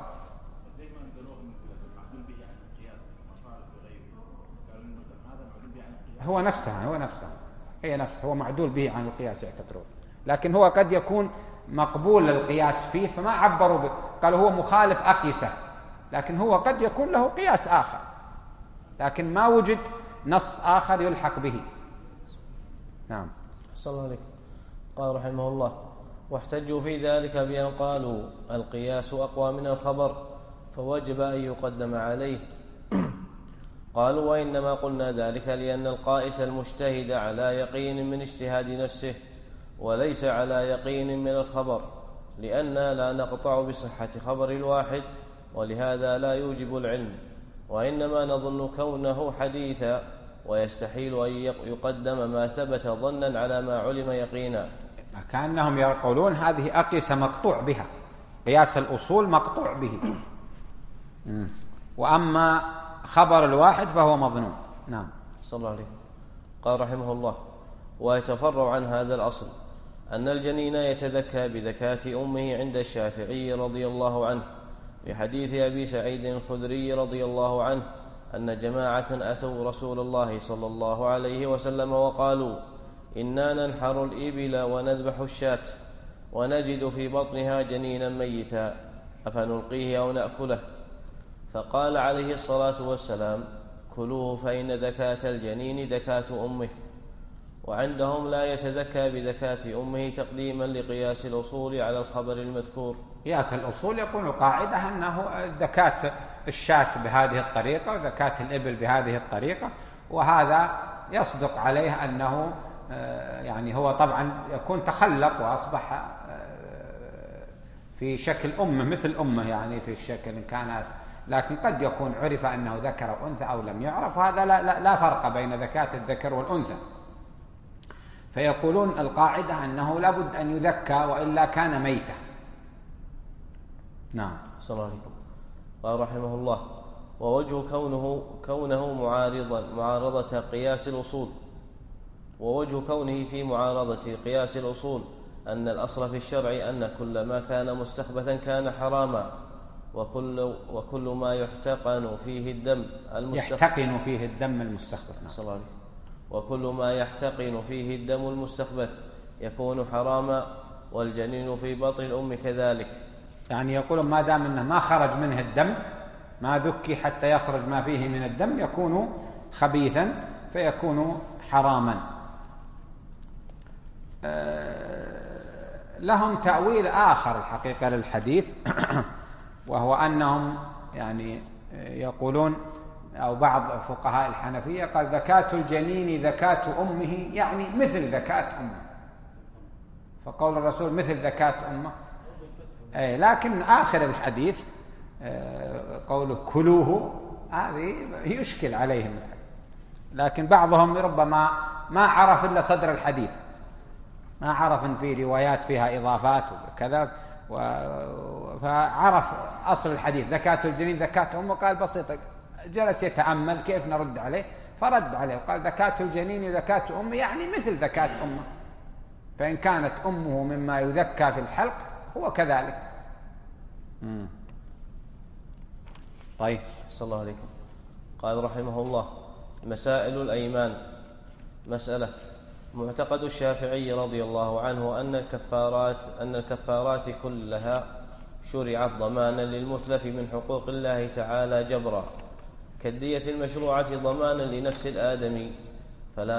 هو نفسها هو معدول به عن القياس يعتبرون، لكن هو قد يكون مقبول القياس فيه فما عبروا قالوا هو مخالف أقيسة، لكن هو قد يكون له قياس آخر لكن ما وجد نص آخر يلحق به. نعم. صلى الله عليه. قال رحمه الله: واحتجوا في ذلك بأن قالوا القياس أقوى من الخبر فوجب أن يقدم عليه. قالوا: وإنما قلنا ذلك لأن القائس المجتهد على يقين من اجتهاد نفسه وليس على يقين من الخبر، لأننا لا نقطع بصحة خبر الواحد، ولهذا لا يوجب العلم، وإنما نظن كونه حديثا، ويستحيل أن يقدم ما ثبت ظنا على ما علم يقينا. كأنهم يقولون هذه أقيسة مقطوع بها، قياس الأصول مقطوع به، وأما خبر الواحد فهو مظنون. نعم. صلى الله عليه. قال رحمه الله: ويتفرع عن هذا الأصل أن الجنين يتذكى بذكاة أمه عند الشافعي رضي الله عنه، في حديث أبي سعيد الخدري رضي الله عنه أن جماعة أتوا رسول الله صلى الله عليه وسلم وقالوا: إنا ننحر الإبل ونذبح الشاة ونجد في بطنها جنينا ميتا أفنلقيه أو نأكله؟ فقال عليه الصلاة والسلام: كلوه فإن ذكاة الجنين ذكاة أمه. وعندهم لا يتذكى بذكاة أمه تقديما لقياس الأصول على الخبر المذكور. قياس الأصول يكون القاعدة أنه ذكاة الشاة بهذه الطريقة وذكاة الإبل بهذه الطريقة، وهذا يصدق عليه أنه يعني هو طبعا يكون تخلق وأصبح في شكل أمه مثل أمه، يعني في الشكل إن كانت، لكن قد يكون عرف أنه ذكر أو أنثى أو لم يعرف، هذا لا فرق بين ذكاة الذكر والأنثى. فيقولون القاعدة أنه لابد أن يذكى وإلا كان ميتا. نعم. صلى الله عليكم. قال رحمه الله: ووجه كونه معارضة قياس الأصول، ووجه كونه في معارضة قياس الأصول أن الأصل في الشرع أن كل ما كان مستخبثا كان حراما، وكل ما يحتقن فيه الدم المستخبث صلى الله عليه. وكل ما يحتقن فيه الدم المستخبث يكون حراما، والجنين في بطن الأم كذلك. يعني يقولون ما دام أنه ما خرج منه الدم، ما ذكي حتى يخرج ما فيه من الدم، يكون خبيثا فيكون حراما. لهم تأويل آخر الحقيقة للحديث، وهو أنهم يعني يقولون، أو بعض فقهاء الحنفية قال ذكاة الجنين ذكاة أمه، يعني مثل ذكاة أمه، فقول الرسول مثل ذكاة أمه. لكن آخر الحديث قوله كلوه هذه يشكل عليهم، لكن بعضهم ربما ما عرف إلا صدر الحديث، ما عرف إن في روايات فيها إضافات وكذا، فعرف أصل الحديث ذكاة الجنين ذكاة أمه، قال بسيطة، جلس يتأمل كيف نرد عليه فرد عليه، قال ذكاة الجنين ذكاة أمه، يعني مثل ذكاة أمه، فإن كانت أمه مما يذكى في الحلق هو كذلك، طيب. صلى الله عليكم. قال رحمه الله: مسائل الأيمان. مسألة: معتقد الشافعي رضي الله عنه أن الكفارات كلها شرعت ضمانا للمتلف من حقوق الله تعالى جبرا، كالدية المشروعة ضمانا لنفس الآدمي، فلا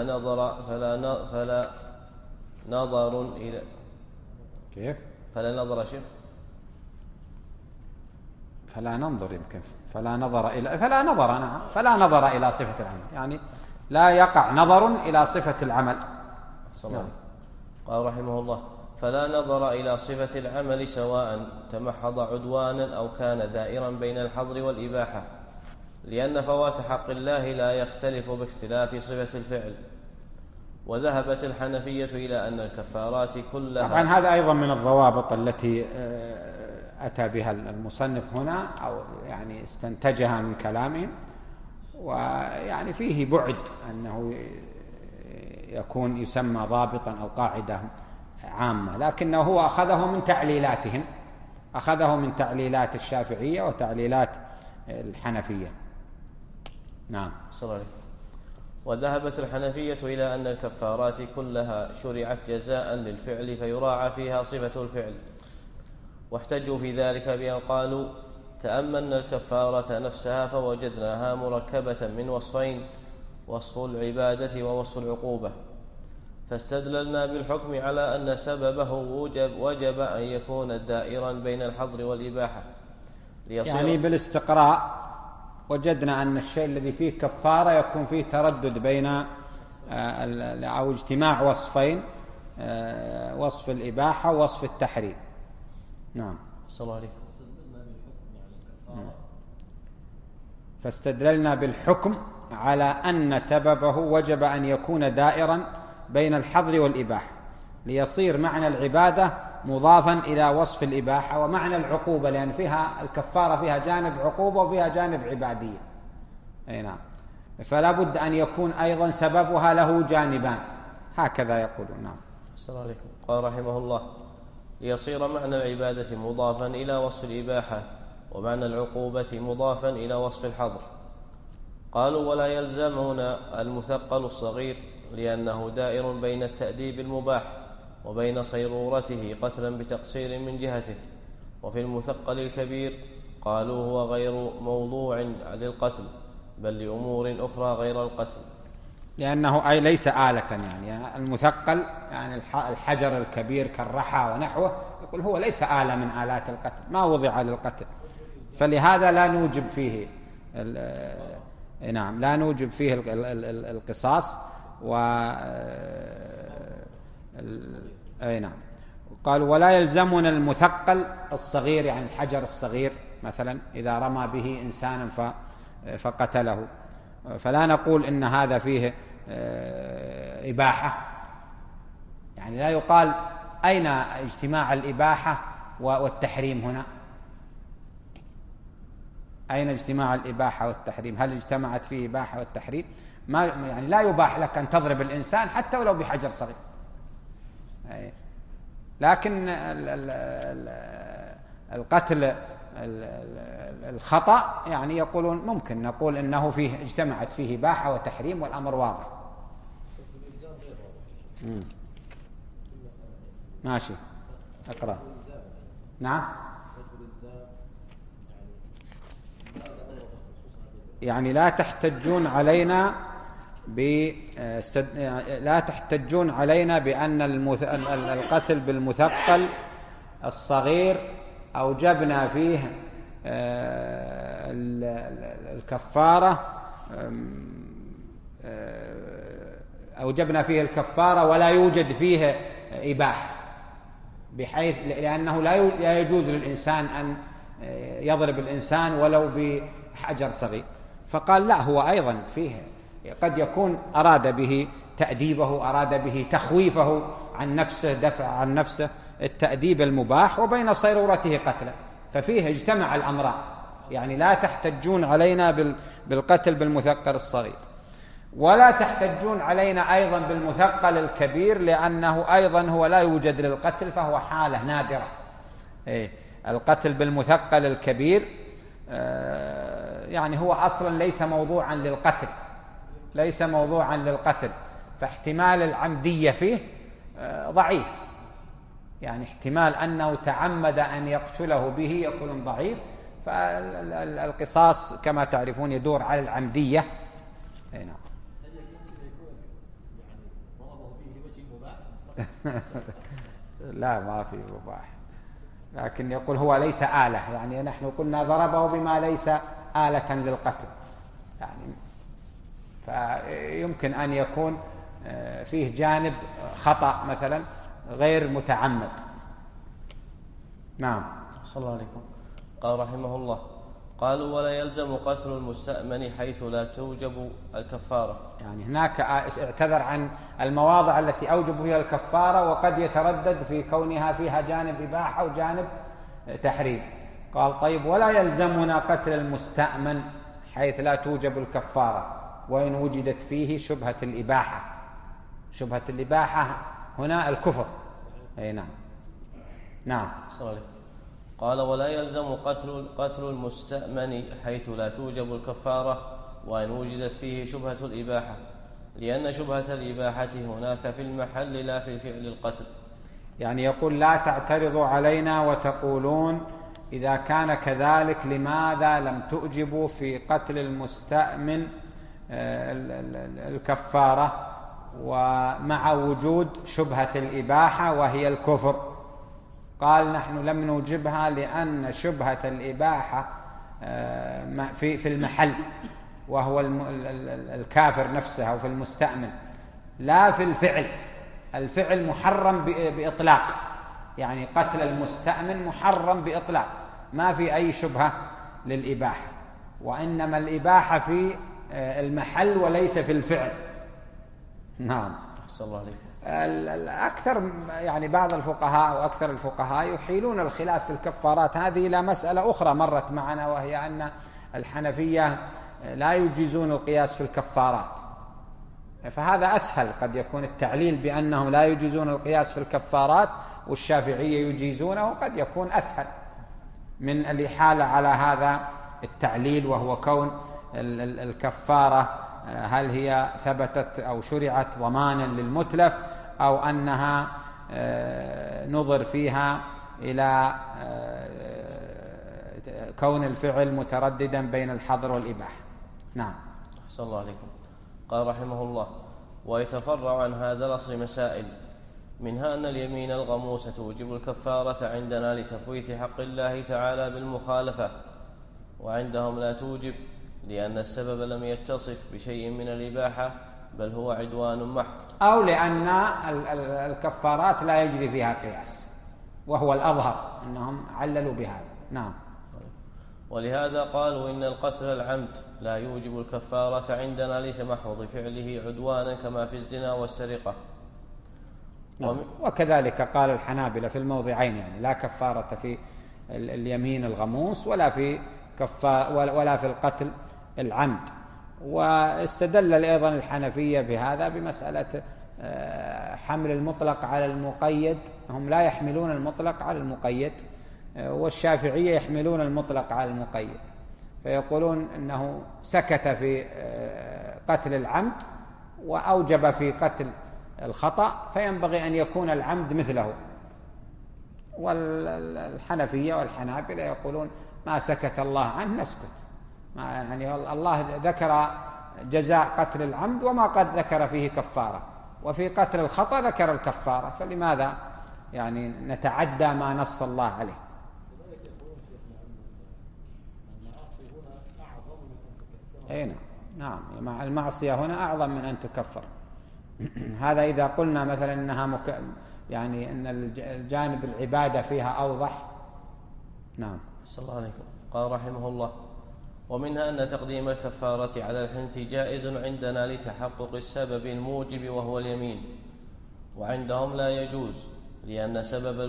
نظر إلى كيف؟ فلا نظر شيء فلا ننظر يمكن فلا نظر نعم، فلا نظر إلى صفة العمل، يعني لا يقع نظر إلى صفة العمل. نعم. قال رحمه الله: فلا نظر إلى صفة العمل سواء تمحض عدوانا أو كان دائرا بين الحظر والإباحة، لأن فوات حق الله لا يختلف باختلاف صفة الفعل. وذهبت الحنفية إلى أن الكفارات كلها، طبعا هذا أيضا من الضوابط التي أتى بها المصنف هنا، أو يعني استنتجها من كلامهم، ويعني فيه بعد أنه يكون يسمى ضابطا أو قاعدة عامة، لكنه هو أخذه من تعليلاتهم، أخذه من تعليلات الشافعية وتعليلات الحنفية. نعم. صلى الله عليه. وذهبت الحنفية إلى أن الكفارات كلها شرعت جزاء للفعل فيراعى فيها صفة الفعل، واحتجوا في ذلك بأن قالوا: تأملنا الكفارة نفسها فوجدناها مركبة من وصفين: وصف العبادة ووصف العقوبة، فاستدللنا بالحكم على أن سببه وجب أن يكون دائرا بين الحظر والإباحة، يعني بالاستقراء وجدنا أن الشيء الذي فيه كفارة يكون فيه تردد بين أو اجتماع وصفين، وصف الإباحة ووصف التحريم. نعم. صلى الله عليه. فاستدللنا بالحكم على أن سببه وجب أن يكون دائرا بين الحظر والإباحة، ليصير معنى العبادة مضافا إلى وصف الإباحة، ومعنى العقوبة، لأن فيها الكفارة فيها جانب عقوبة وفيها جانب عبادية. أي نعم. فلا بد أن يكون أيضا سببها له جانبان، هكذا يقولون. نعم. السلام عليكم. قال رحمه الله: ليصير معنى العبادة مضافا إلى وصف الإباحة، ومعنى العقوبة مضافا إلى وصف الحظر. قالوا: ولا يلزمنا المثقل الصغير، لأنه دائر بين التأديب المباح وبين صيرورته قتلا بتقصير من جهته. وفي المثقل الكبير قالوا: هو غير موضوع للقتل، بل لأمور أخرى غير القتل، لأنه أي ليس آلة. يعني المثقل يعني الحجر الكبير كالرحى ونحوه، يقول هو ليس آلة من آلات القتل، ما وضع للقتل، فلهذا لا نوجب فيه نعم لا نوجب فيه القصاص. أي نعم. قالوا: ولا يلزمنا المثقل الصغير، يعني الحجر الصغير مثلا إذا رمى به إنسانا فقتله، فلا نقول إن هذا فيه إباحة، يعني لا يقال أين اجتماع الإباحة والتحريم هنا، أين اجتماع الإباحة والتحريم؟ هل اجتمعت فيه إباحة والتحريم؟ ما يعني لا يباح لك أن تضرب الإنسان حتى ولو بحجر صغير، لكن القتل الخطأ يعني يقولون ممكن نقول إنه فيه اجتمعت فيه إباحة وتحريم والأمر واضح. ماشي. اقرأ. نعم. يعني لا تحتجون علينا بأن القتل بالمثقل الصغير أوجبنا فيه الكفارة، أوجبنا فيه الكفارة ولا يوجد فيه إباحة، بحيث لأنه لا يجوز للإنسان أن يضرب الإنسان ولو بحجر صغير. فقال لا، هو أيضا فيه قد يكون أراد به تأديبه، أراد به تخويفه عن نفسه، دفع عن نفسه التأديب المباح، وبين صيرورته قتله، ففيه اجتمع الأمران. يعني لا تحتجون علينا بالقتل بالمثقل الصغير، ولا تحتجون علينا أيضا بالمثقل الكبير، لأنه أيضا هو لا يوجد للقتل، فهو حالة نادرة. القتل بالمثقل الكبير يعني هو أصلا ليس موضوعا للقتل، ليس موضوعا للقتل، فاحتمال العمدية فيه ضعيف، يعني احتمال أنه تعمد أن يقتله به يكون ضعيف، فالقصاص كما تعرفون يدور على العمدية. نعم. هل يكون يعني ضربه به لوجه مباح؟ لا، ما في مباح، لكن يقول هو ليس آلة، يعني نحن قلنا ضربه بما ليس آلة للقتل، يعني فيمكن أن يكون فيه جانب خطأ مثلا غير متعمد. نعم. صلى الله عليكم. قال رحمه الله: قالوا ولا يلزم قتل المستأمن حيث لا توجب الكفارة. يعني هناك اعتذر عن المواضع التي أوجب فيها الكفارة، وقد يتردد في كونها فيها جانب إباحة أو جانب تحريم. قال طيب ولا يلزمنا قتل المستأمن حيث لا توجب الكفارة وإن وجدت فيه شبهة الإباحة. شبهة الإباحة هنا الكفر. أي نعم. نعم. صحيح. قال ولا يلزم قتل المستأمن حيث لا توجب الكفارة وإن وجدت فيه شبهة الإباحة، لأن شبهة الإباحة هناك في المحل لا في فعل القتل. يعني يقول لا تعترضوا علينا وتقولون إذا كان كذلك لماذا لم تؤجبوا في قتل المستأمن الكفارة ومع وجود شبهة الإباحة وهي الكفر. قال نحن لم نوجبها لأن شبهة الإباحة في المحل وهو الكافر نفسه أو في المستأمن، لا في الفعل. الفعل محرم بإطلاق، يعني قتل المستأمن محرم بإطلاق، ما في أي شبهة للإباحة، وإنما الإباحة في المحل وليس في الفعل. نعم. أحسن الله عليك. الأكثر يعني بعض الفقهاء وأكثر الفقهاء يحيلون الخلاف في الكفارات هذه إلى مسألة أخرى مرت معنا، وهي أن الحنفية لا يجيزون القياس في الكفارات، فهذا أسهل. قد يكون التعليل بأنهم لا يجيزون القياس في الكفارات والشافعية يجيزونه قد يكون أسهل من الإحالة على هذا التعليل، وهو كون الكفارة هل هي ثبتت أو شرعت ضمانا للمتلف أو أنها نظر فيها إلى كون الفعل مترددا بين الحظر والإباحة. نعم. أحسن الله عليكم. قال رحمه الله: ويتفرع عن هذا الأصل مسائل، منها أن اليمين الغموس توجب الكفارة عندنا لتفويت حق الله تعالى بالمخالفة، وعندهم لا توجب لأن السبب لم يتصف بشيء من الإباحة بل هو عدوان محض، أو لأن الكفارات لا يجري فيها قياس، وهو الأظهر أنهم عللوا بهذا. نعم. ولهذا قالوا إن القتل العمد لا يوجب الكفارة عندنا لتمحض فعله عدوانا كما في الزنا والسرقة. نعم. وكذلك قال الحنابلة في الموضعين، يعني لا كفارة في اليمين الغموس ولا في القتل العمد. واستدل أيضا الحنفية بهذا بمسألة حمل المطلق على المقيد، هم لا يحملون المطلق على المقيد، والشافعية يحملون المطلق على المقيد، فيقولون أنه سكت في قتل العمد وأوجب في قتل الخطأ، فينبغي أن يكون العمد مثله. والحنفية والحنابلة يقولون ما سكت الله عنه نسكت، يعني الله ذكر جزاء قتل العمد وما قد ذكر فيه كفارة، وفي قتل الخطأ ذكر الكفارة، فلماذا يعني نتعدى ما نص الله عليه؟ أي نعم. المعصية هنا أعظم من أن تكفر. هذا إذا قلنا مثلا أنها يعني أن الجانب العبادة فيها أوضح. نعم. صلى الله عليكم. قال رحمه الله: ومنها أن تقديم الكفارة على الحنث جائز عندنا لتحقق السبب الموجب وهو اليمين، وعندهم لا يجوز لأن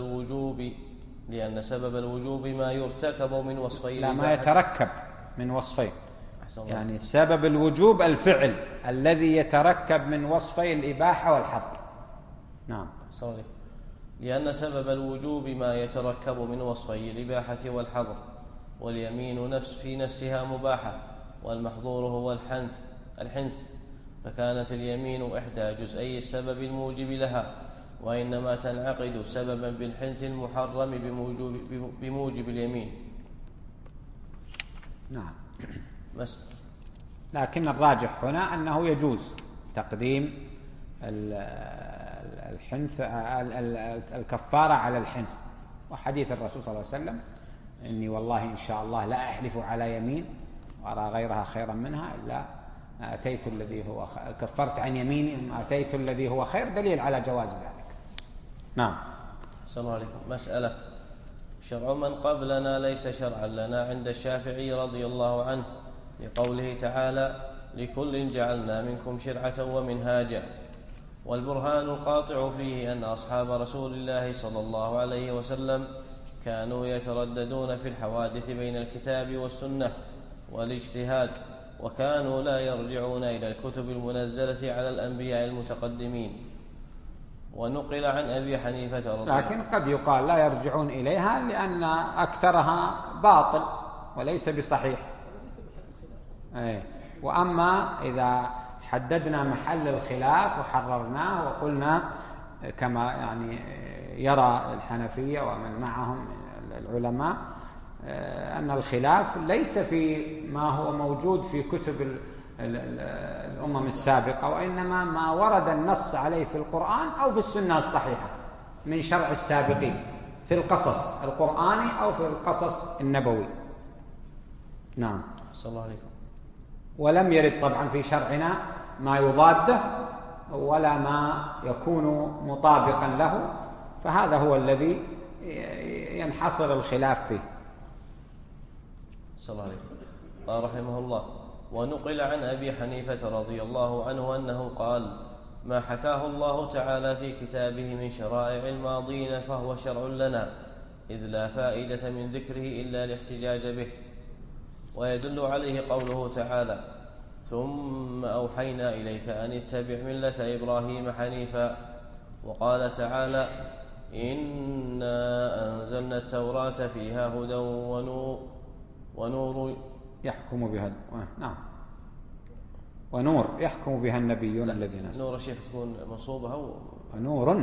سبب الوجوب ما يرتكب من وصفين، لا ما يتركب من وصفين، يعني سبب الوجوب الفعل الذي يتركب من وصفي الإباحة والحظر. نعم. صحيح. لأن سبب الوجوب ما يتركب من وصفي الإباحة والحظر، واليمين في نفسها مباحة، والمحظور هو الحنث، فكانت اليمين إحدى جزئي السبب الموجب لها، وإنما تنعقد سببا بالحنث المحرم بموجب اليمين. نعم. لكن الراجح هنا أنه يجوز تقديم الحنث الكفارة على الحنث، وحديث الرسول صلى الله عليه وسلم: إني والله إن شاء الله لا أحلف على يمين وأرى غيرها خيرا منها إلا أتيت الذي هو كفرت عن يميني أتيت الذي هو خير، دليل على جواز ذلك. نعم. صلى الله عليكم. مسألة: شرع من قبلنا ليس شرعا لنا عند الشافعي رضي الله عنه، لقوله تعالى: لكل جعلنا منكم شرعة ومنهاجا. والبرهان القاطع فيه أن أصحاب رسول الله صلى الله عليه وسلم كانوا يترددون في الحوادث بين الكتاب والسنة والاجتهاد، وكانوا لا يرجعون إلى الكتب المنزلة على الأنبياء المتقدمين. ونقل عن أبي حنيفة رضي الله عنه. لكن قد يقال لا يرجعون إليها لأن أكثرها باطل وليس بصحيح. وأما إذا حددنا محل الخلاف وحررناه وقلنا كما يعني يرى الحنفية ومن معهم العلماء أن الخلاف ليس في ما هو موجود في كتب الأمم السابقة، وإنما ما ورد النص عليه في القرآن أو في السنة الصحيحة من شرع السابقين في القصص القرآني أو في القصص النبوي. نعم. صلى الله عليكم. ولم يرد طبعا في شرعنا ما يضاده ولا ما يكون مطابقا له، فهذا هو الذي ينحصر الخلاف فيه. صلى الله عليه وسلم. قال رحمه الله: ونقل عن أبي حنيفة رضي الله عنه أنه قال: ما حكاه الله تعالى في كتابه من شرائع الماضين فهو شرع لنا، إذ لا فائدة من ذكره إلا الاحتجاج به. ويدل عليه قوله تعالى: ثم أوحينا إليك أن اتبع ملة إبراهيم حنيفا. وقال تعالى: إنا أنزلنا التوراة فيها هدى ونور يحكم بها نعم ونور يحكم بها النبيون الذين أسلموا. نور شيخ تكون منصوبة ونور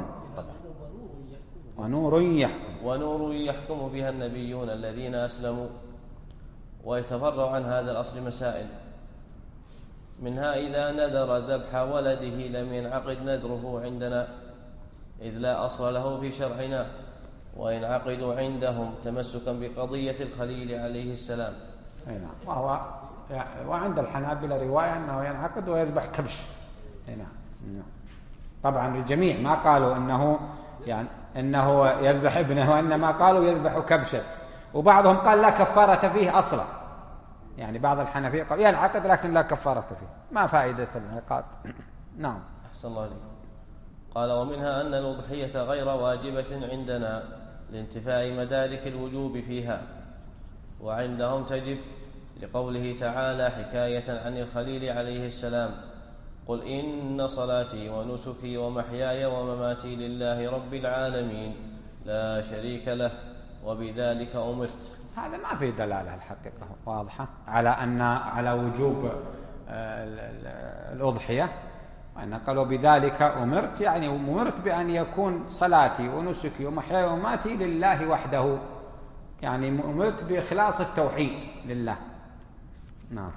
ونور يحكم بها النبيون الذين أسلموا. ويتفرع عن هذا الأصل مسائل، منها: إذا نذر ذبح ولده لم ينعقد نذره عندنا، إذ لا أصل له في شرعنا، وينعقد عندهم تمسكا بقضية الخليل عليه السلام. نعم. وعند الحنابلة رواية أنه ينعقد ويذبح كبش. نعم. طبعا الجميع ما قالوا أنه يذبح ابنه، وإنما قالوا يذبح كبشا. وبعضهم قال لا كفارة فيه أصلا، يعني بعض الحنفية قال ينعقد لكن لا كفارة فيه، ما فائدة الانعقاد. نعم. أحسن الله عليكم. قال: ومنها أن الأضحية غير واجبة عندنا لانتفاء مدارك الوجوب فيها، وعندهم تجب، لقوله تعالى حكاية عن الخليل عليه السلام: قل إن صلاتي ونسكي ومحياي ومماتي لله رب العالمين لا شريك له وبذلك أمرت. هذا ما في دلالة الحقيقة واضحة على وجوب الأضحية، وأن قالوا بذلك أمرت، يعني أمرت بأن يكون صلاتي ونسكي ومحياي ومماتي لله وحده، يعني أمرت بإخلاص التوحيد لله. نعم.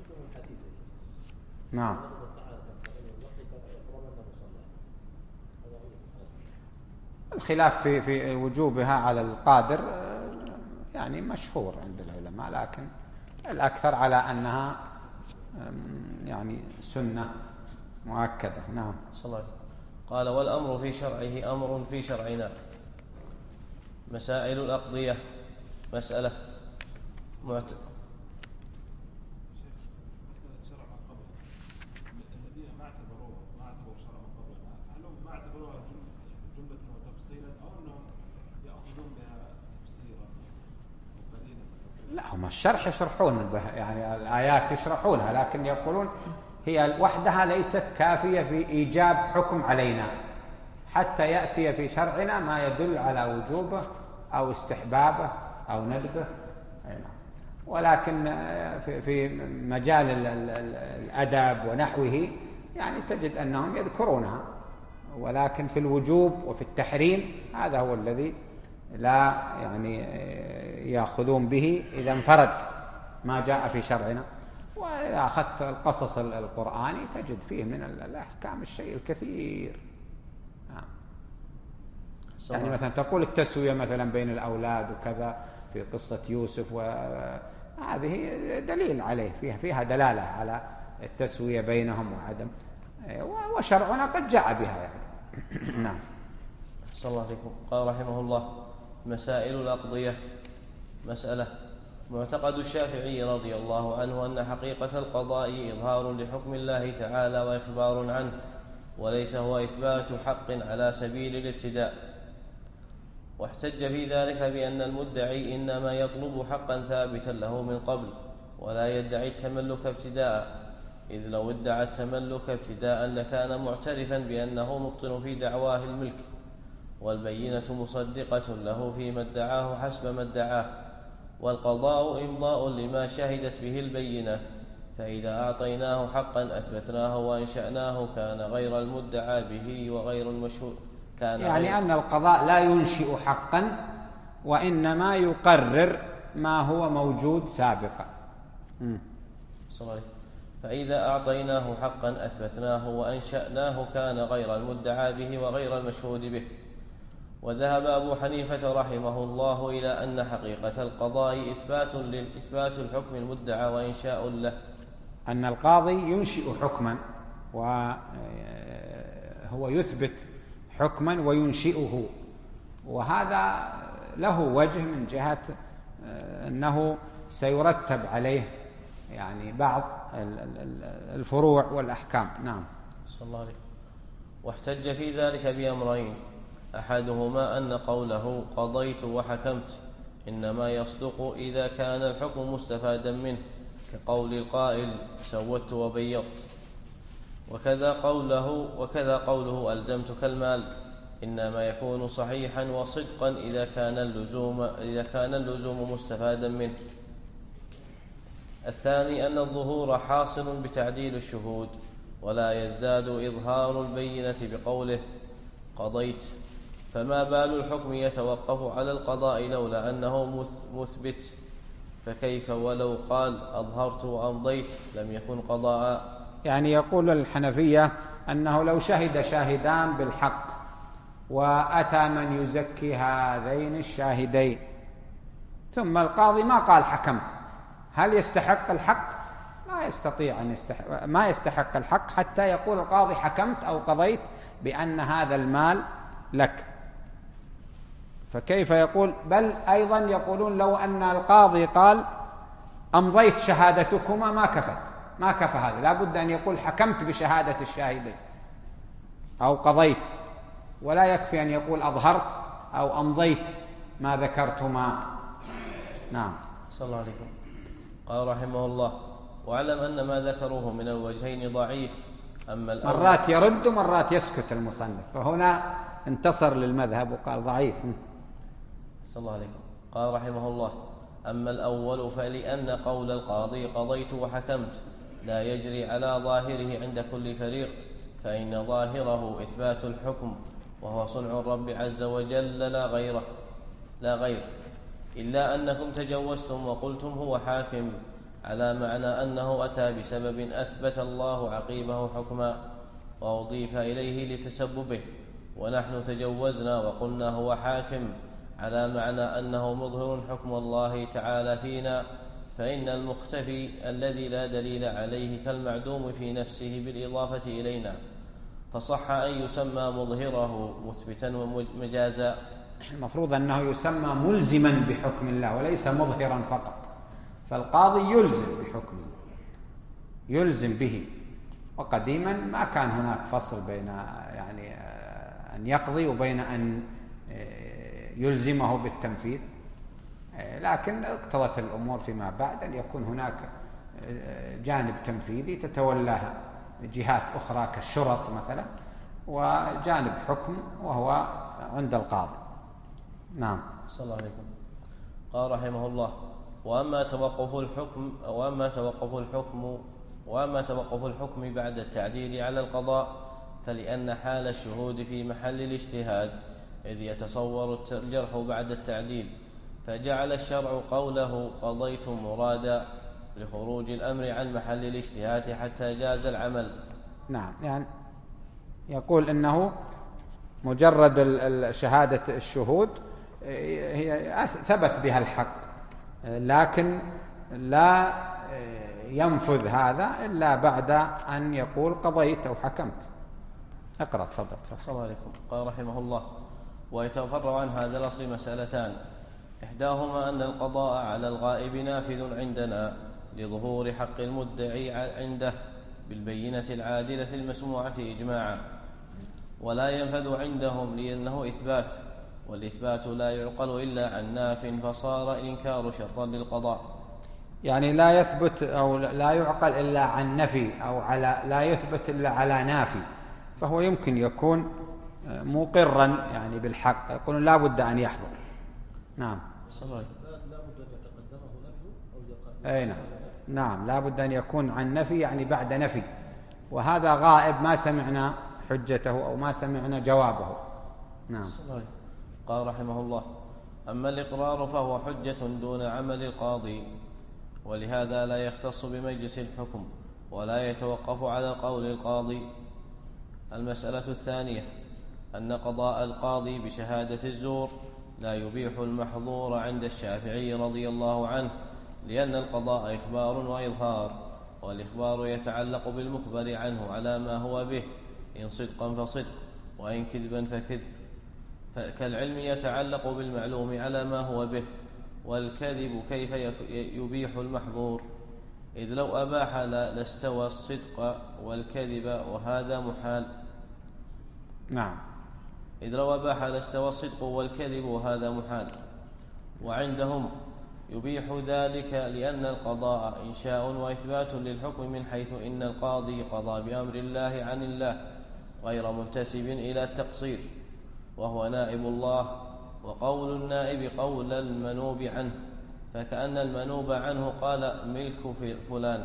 نعم. الخلاف في وجوبها على القادر يعني مشهور عند العلماء، لكن الأكثر على أنها يعني سنة مؤكدة. نعم. صلى الله عليه وسلم. قال: والأمر في شرعه أمر في شرعنا. مسائل الأقضية. مسألة لا، هم الشرح يشرحون يعني الآيات يشرحونها، لكن يقولون هي وحدها ليست كافية في إيجاب حكم علينا، حتى يأتي في شرعنا ما يدل على وجوبه أو استحبابه أو ندبه. ولكن في مجال الأدب ونحوه يعني تجد أنهم يذكرونها، ولكن في الوجوب وفي التحريم هذا هو الذي لا يعني يأخذون به إذا انفرد ما جاء في شرعنا. وإذا أخذت القصص القرآني تجد فيه من الأحكام الشيء الكثير. يعني مثلا تقول التسوية مثلا بين الأولاد وكذا في قصة يوسف، وهذه دليل عليه، فيها دلالة على التسوية بينهم وعدم، وشرعنا قد جاء بها يعني. نعم. صلى الله عليكم. قال رحمه الله: مسائل الأقضية. مسألة: معتقد الشافعي رضي الله عنه أن حقيقة القضاء إظهار لحكم الله تعالى وإخبار عنه، وليس هو إثبات حق على سبيل الابتداء. واحتج في ذلك بأن المدعي إنما يطلب حقا ثابتا له من قبل، ولا يدعي التملك ابتداء، إذ لو ادعى التملك ابتداء لكان معترفا بأنه مبطن في دعواه الملك، والبينة مصدقة له فيما ادعاه حسب ما ادعاه، والقضاء إمضاء لما شهدت به البينة، فإذا أعطيناه حقا أثبتناه وأنشأناه كان غير المدعى به وغير المشهود. يعني أن القضاء لا ينشئ حقا، وإنما يقرر ما هو موجود سابقا. فإذا أعطيناه حقا أثبتناه وأنشأناه كان غير المدعى به وغير المشهود به. وذهب أبو حنيفة رحمه الله إلى أن حقيقة القضاء إثبات الحكم المدعى وإنشاء له، أن القاضي ينشئ حكما وهو يثبت حكما وينشئه، وهذا له وجه من جهة أنه سيرتب عليه يعني بعض الفروع والأحكام. نعم. صلى الله عليه. واحتج في ذلك بأمرين: أحدهما أن قوله قضيت وحكمت إنما يصدق إذا كان الحكم مستفادا منه، كقول القائل سودت وبيضت، وكذا قوله ألزمتك المال إنما يكون صحيحا وصدقا إذا كان اللزوم مستفادا منه. الثاني أن الظهور حاصل بتعديل الشهود، ولا يزداد إظهار البينة بقوله قضيت، فما بال الحكم يتوقف على القضاء لولا أنه مثبت، فكيف ولو قال أظهرت وأمضيت لم يكن قضاء. يعني يقول الحنفية أنه لو شهد شاهدان بالحق وأتى من يزكي هذين الشاهدين ثم القاضي ما قال حكمت، هل يستحق الحق؟ ما يستطيع أن ما يستحق الحق حتى يقول القاضي حكمت أو قضيت بأن هذا المال لك. فكيف يقول؟ بل أيضا يقولون لو أن القاضي قال أمضيت شهادتكما ما كفى هذا، لا بد أن يقول حكمت بشهادة الشاهدين أو قضيت، ولا يكفي أن يقول أظهرت أو أمضيت ما ذكرتما. نعم. صلى الله عليكم. قال رحمه الله: واعلم أن ما ذكروه من الوجهين ضعيف، أما الأول مرات يرد ومرات يسكت المصنف، فهنا انتصر للمذهب وقال ضعيف. صلى الله عليكم. قال رحمه الله: أما الأول فلأن قول القاضي قضيت وحكمت لا يجري على ظاهره عند كل فريق، فإن ظاهره إثبات الحكم وهو صنع الرب عز وجل لا غير، إلا أنكم تجوزتم وقلتم هو حاكم، على معنى أنه أتى بسبب أثبت الله عقيبه حكما وأضيف إليه لتسببه، ونحن تجوزنا وقلنا هو حاكم على معنى أنه مظهر حكم الله تعالى فينا، فإن المختفي الذي لا دليل عليه كالمعدوم في نفسه بالإضافة إلينا، فصح أن يسمى مظهره مثبتا ومجازا. المفروض أنه يسمى ملزما بحكم الله وليس مظهرا فقط، فالقاضي يلزم بحكم الله، يلزم به. وقديما ما كان هناك فصل بين يعني أن يقضي وبين أن يلزمه بالتنفيذ، لكن اقتضت الأمور فيما بعد أن يكون هناك جانب تنفيذي تتولاها جهات أخرى كالشرط مثلا، وجانب حكم وهو عند القاضي. نعم. صلى الله عليكم. قال رحمه الله: وأما توقف الحكم بعد التعديل على القضاء فلأن حال الشهود في محل الاجتهاد، إذ يتصور الجرح بعد التعديل، فجعل الشرع قوله قضيت مرادا لخروج الأمر عن محل الاجتهاد حتى جاز العمل. نعم، يعني يقول إنه مجرد شهادة الشهود هي ثبت بها الحق، لكن لا ينفذ هذا إلا بعد أن يقول قضيت أو حكمت. اقرأ تفضل. صلى الله عليكم. قال رحمه الله: ويتفرع عن هذا الأصل مسألتان، إحداهما أن القضاء على الغائب نافذ عندنا لظهور حق المدعي عنده بالبينة العادلة المسموعة إجماعا، ولا ينفذ عندهم لأنه إثبات، والإثبات لا يعقل إلا عن ناف، فصار الإنكار شرطا للقضاء. يعني لا يثبت أو لا يعقل إلا عن نفي، أو لا يثبت إلا على نافي، فهو يمكن يكون مقرا يعني بالحق، يقول لا بد أن يحضر. نعم. لا بد أن يتقدمه نفي أو يقدم. أي نعم، لا بد أن يكون عن نفي، يعني بعد نفي، وهذا غائب ما سمعنا حجته أو ما سمعنا جوابه. نعم. قال رحمه الله: أما الإقرار فهو حجة دون عمل القاضي، ولهذا لا يختص بمجلس الحكم ولا يتوقف على قول القاضي. المسألة الثانية أن قضاء القاضي بشهادة الزور لا يبيح المحظور عند الشافعي رضي الله عنه، لأن القضاء إخبار وإظهار، والإخبار يتعلق بالمخبر عنه على ما هو به، إن صدقا فصدق وإن كذبا فكذب، كالعلم يتعلق بالمعلوم على ما هو به، والكذب كيف يبيح المحظور؟ إذ لو أباح لاستوى الصدق والكذب وهذا محال. نعم. إذ لو أباح لاستوى الصدق والكذب وهذا محال، وعندهم يبيح ذلك لأن القضاء إنشاء وإثبات للحكم، من حيث إن القاضي قضى بأمر الله عن الله غير منتسب إلى التقصير، وهو نائب الله، وقول النائب قول المنوب عنه، فكأن المنوب عنه قال ملك فلان.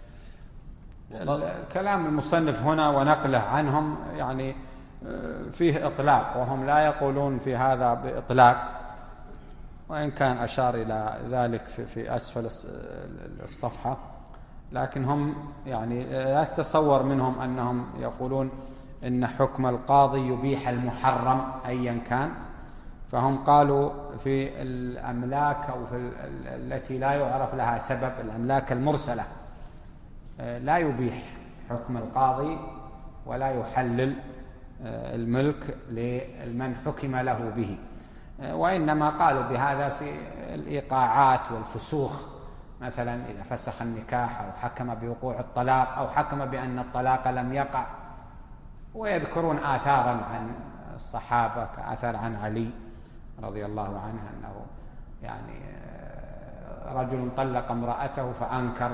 الكلام المصنف هنا ونقله عنهم يعني فيه إطلاق، وهم لا يقولون في هذا بإطلاق، وإن كان أشار إلى ذلك في أسفل الصفحة، لكن هم يعني لا تتصور منهم أنهم يقولون إن حكم القاضي يبيح المحرم أيا كان، فهم قالوا في الأملاك أو في التي لا يعرف لها سبب، الأملاك المرسلة، لا يبيح حكم القاضي ولا يحلل الملك لمن حكم له به، وإنما قالوا بهذا في الإيقاعات والفسوخ، مثلا إذا فسخ النكاح أو حكم بوقوع الطلاق أو حكم بأن الطلاق لم يقع، ويذكرون آثارا عن الصحابة كآثار عن علي رضي الله عنه أنه يعني رجل طلق امرأته فأنكر،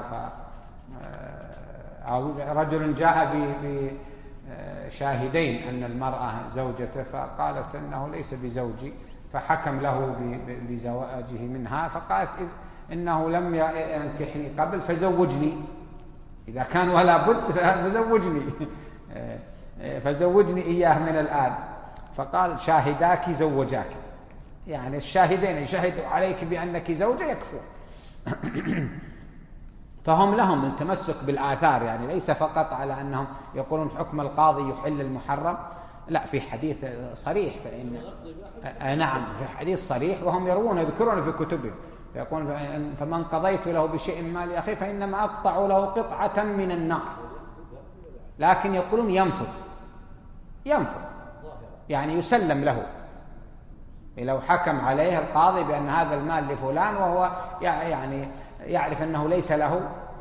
أو رجل جاء بشاهدين أن المرأة زوجته فقالت أنه ليس بزوجي، فحكم له بزواجه منها، فقالت إنه لم ينكحني قبل فزوجني، إذا كان ولا بد فزوجني إياه من الآن، فقال شاهداك زوجاك، يعني الشاهدين يشهدوا عليك بأنك زوجة يكفوا. فهم لهم التمسك بالآثار، يعني ليس فقط على أنهم يقولون حكم القاضي يحل المحرم، لا، في حديث صريح، نعم، في حديث صريح، وهم يذكرون في كتبهم، فيقول فمن قضيت له بشيء من مال أخيه فإنما أقطع له قطعة من النار، لكن يقولون ينفذ يعني يسلم له، لو حكم عليه القاضي بأن هذا المال لفلان وهو يعني يعرف أنه ليس له،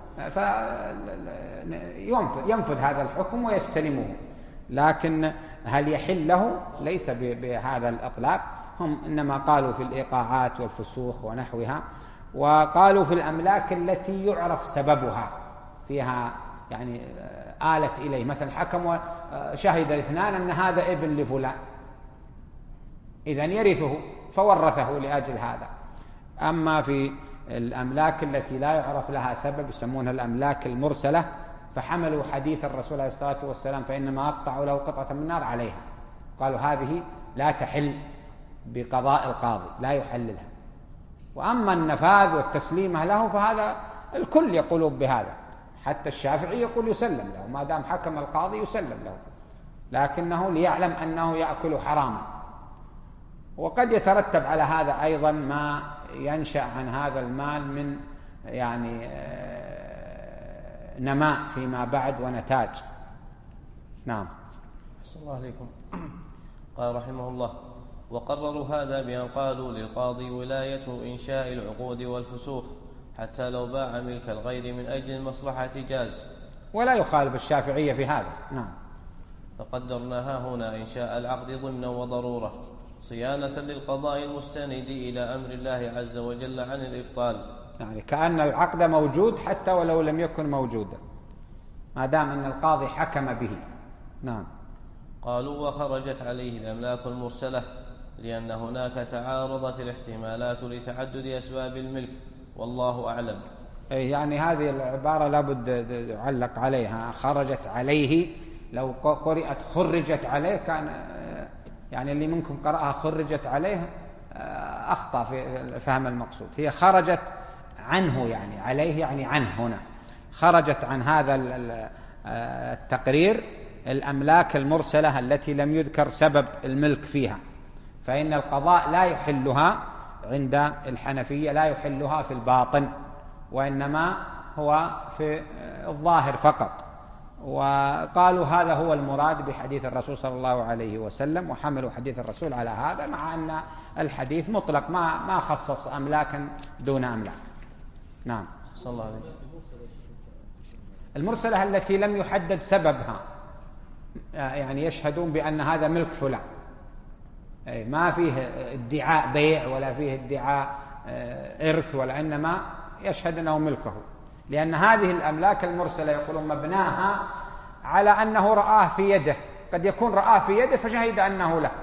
فينفذ هذا الحكم ويستلمه، لكن هل يحل له؟ ليس بهذا الإطلاق. هم إنما قالوا في الإيقاعات والفسوخ ونحوها، وقالوا في الأملاك التي يعرف سببها، فيها يعني آلت إليه، مثلا حكم وشهد الاثنان أن هذا ابن لفلان، إذن يرثه فورثه لأجل هذا. أما في الأملاك التي لا يعرف لها سبب يسمونها الأملاك المرسلة، فحملوا حديث الرسول عليه الصلاة والسلام فإنما أقطع له قطعة من نار عليها، قالوا هذه لا تحل بقضاء القاضي، لا يحللها. وأما النفاذ والتسليمة له فهذا الكل يقولون بهذا، حتى الشافعي يقول يسلم له ما دام حكم القاضي يسلم له، لكنه ليعلم أنه يأكل حراما. وقد يترتب على هذا أيضا ما ينشأ عن هذا المال من يعني نماء فيما بعد ونتاج. نعم. أحسن الله عليكم. قال رحمه الله: وقرروا هذا بأن قالوا للقاضي ولاية إنشاء العقود والفسوخ حتى لو باع ملك الغير من أجل المصلحة جاز، ولا يخالف الشافعية في هذا. نعم. فقدرناها هنا إنشاء العقد ضمنا وضرورة صيانة للقضاء المستند إلى أمر الله عز وجل عن الإبطال، يعني كأن العقد موجود حتى ولو لم يكن موجودا ما دام أن القاضي حكم به. نعم. قالوا: وخرجت عليه الأملاك المرسلة لأن هناك تعارضت الاحتمالات لتعدد أسباب الملك، والله أعلم. يعني هذه العبارة لابد يعلق عليها، خرجت عليه، لو قرأت خرجت عليه كان يعني اللي منكم قرأها خرجت عليه أخطأ في فهم المقصود. هي خرجت عنه، يعني عليه يعني عنه، هنا خرجت عن هذا التقرير الأملاك المرسلة التي لم يذكر سبب الملك فيها، فإن القضاء لا يحلها عند الحنفية، لا يحلها في الباطن، وإنما هو في الظاهر فقط. وقالوا هذا هو المراد بحديث الرسول صلى الله عليه وسلم، وحملوا حديث الرسول على هذا، مع أن الحديث مطلق ما خصص أملاكا دون أملاك. نعم. صلى الله عليه. المرسلة التي لم يحدد سببها، يعني يشهدون بأن هذا ملك فلان، ما فيه ادعاء بيع ولا فيه ادعاء إرث، ولا إنما يشهد أنه ملكه، لأن هذه الأملاك المرسلة يقولون مبناها على أنه رآه في يده، قد يكون رآه في يده فشهد أنه له.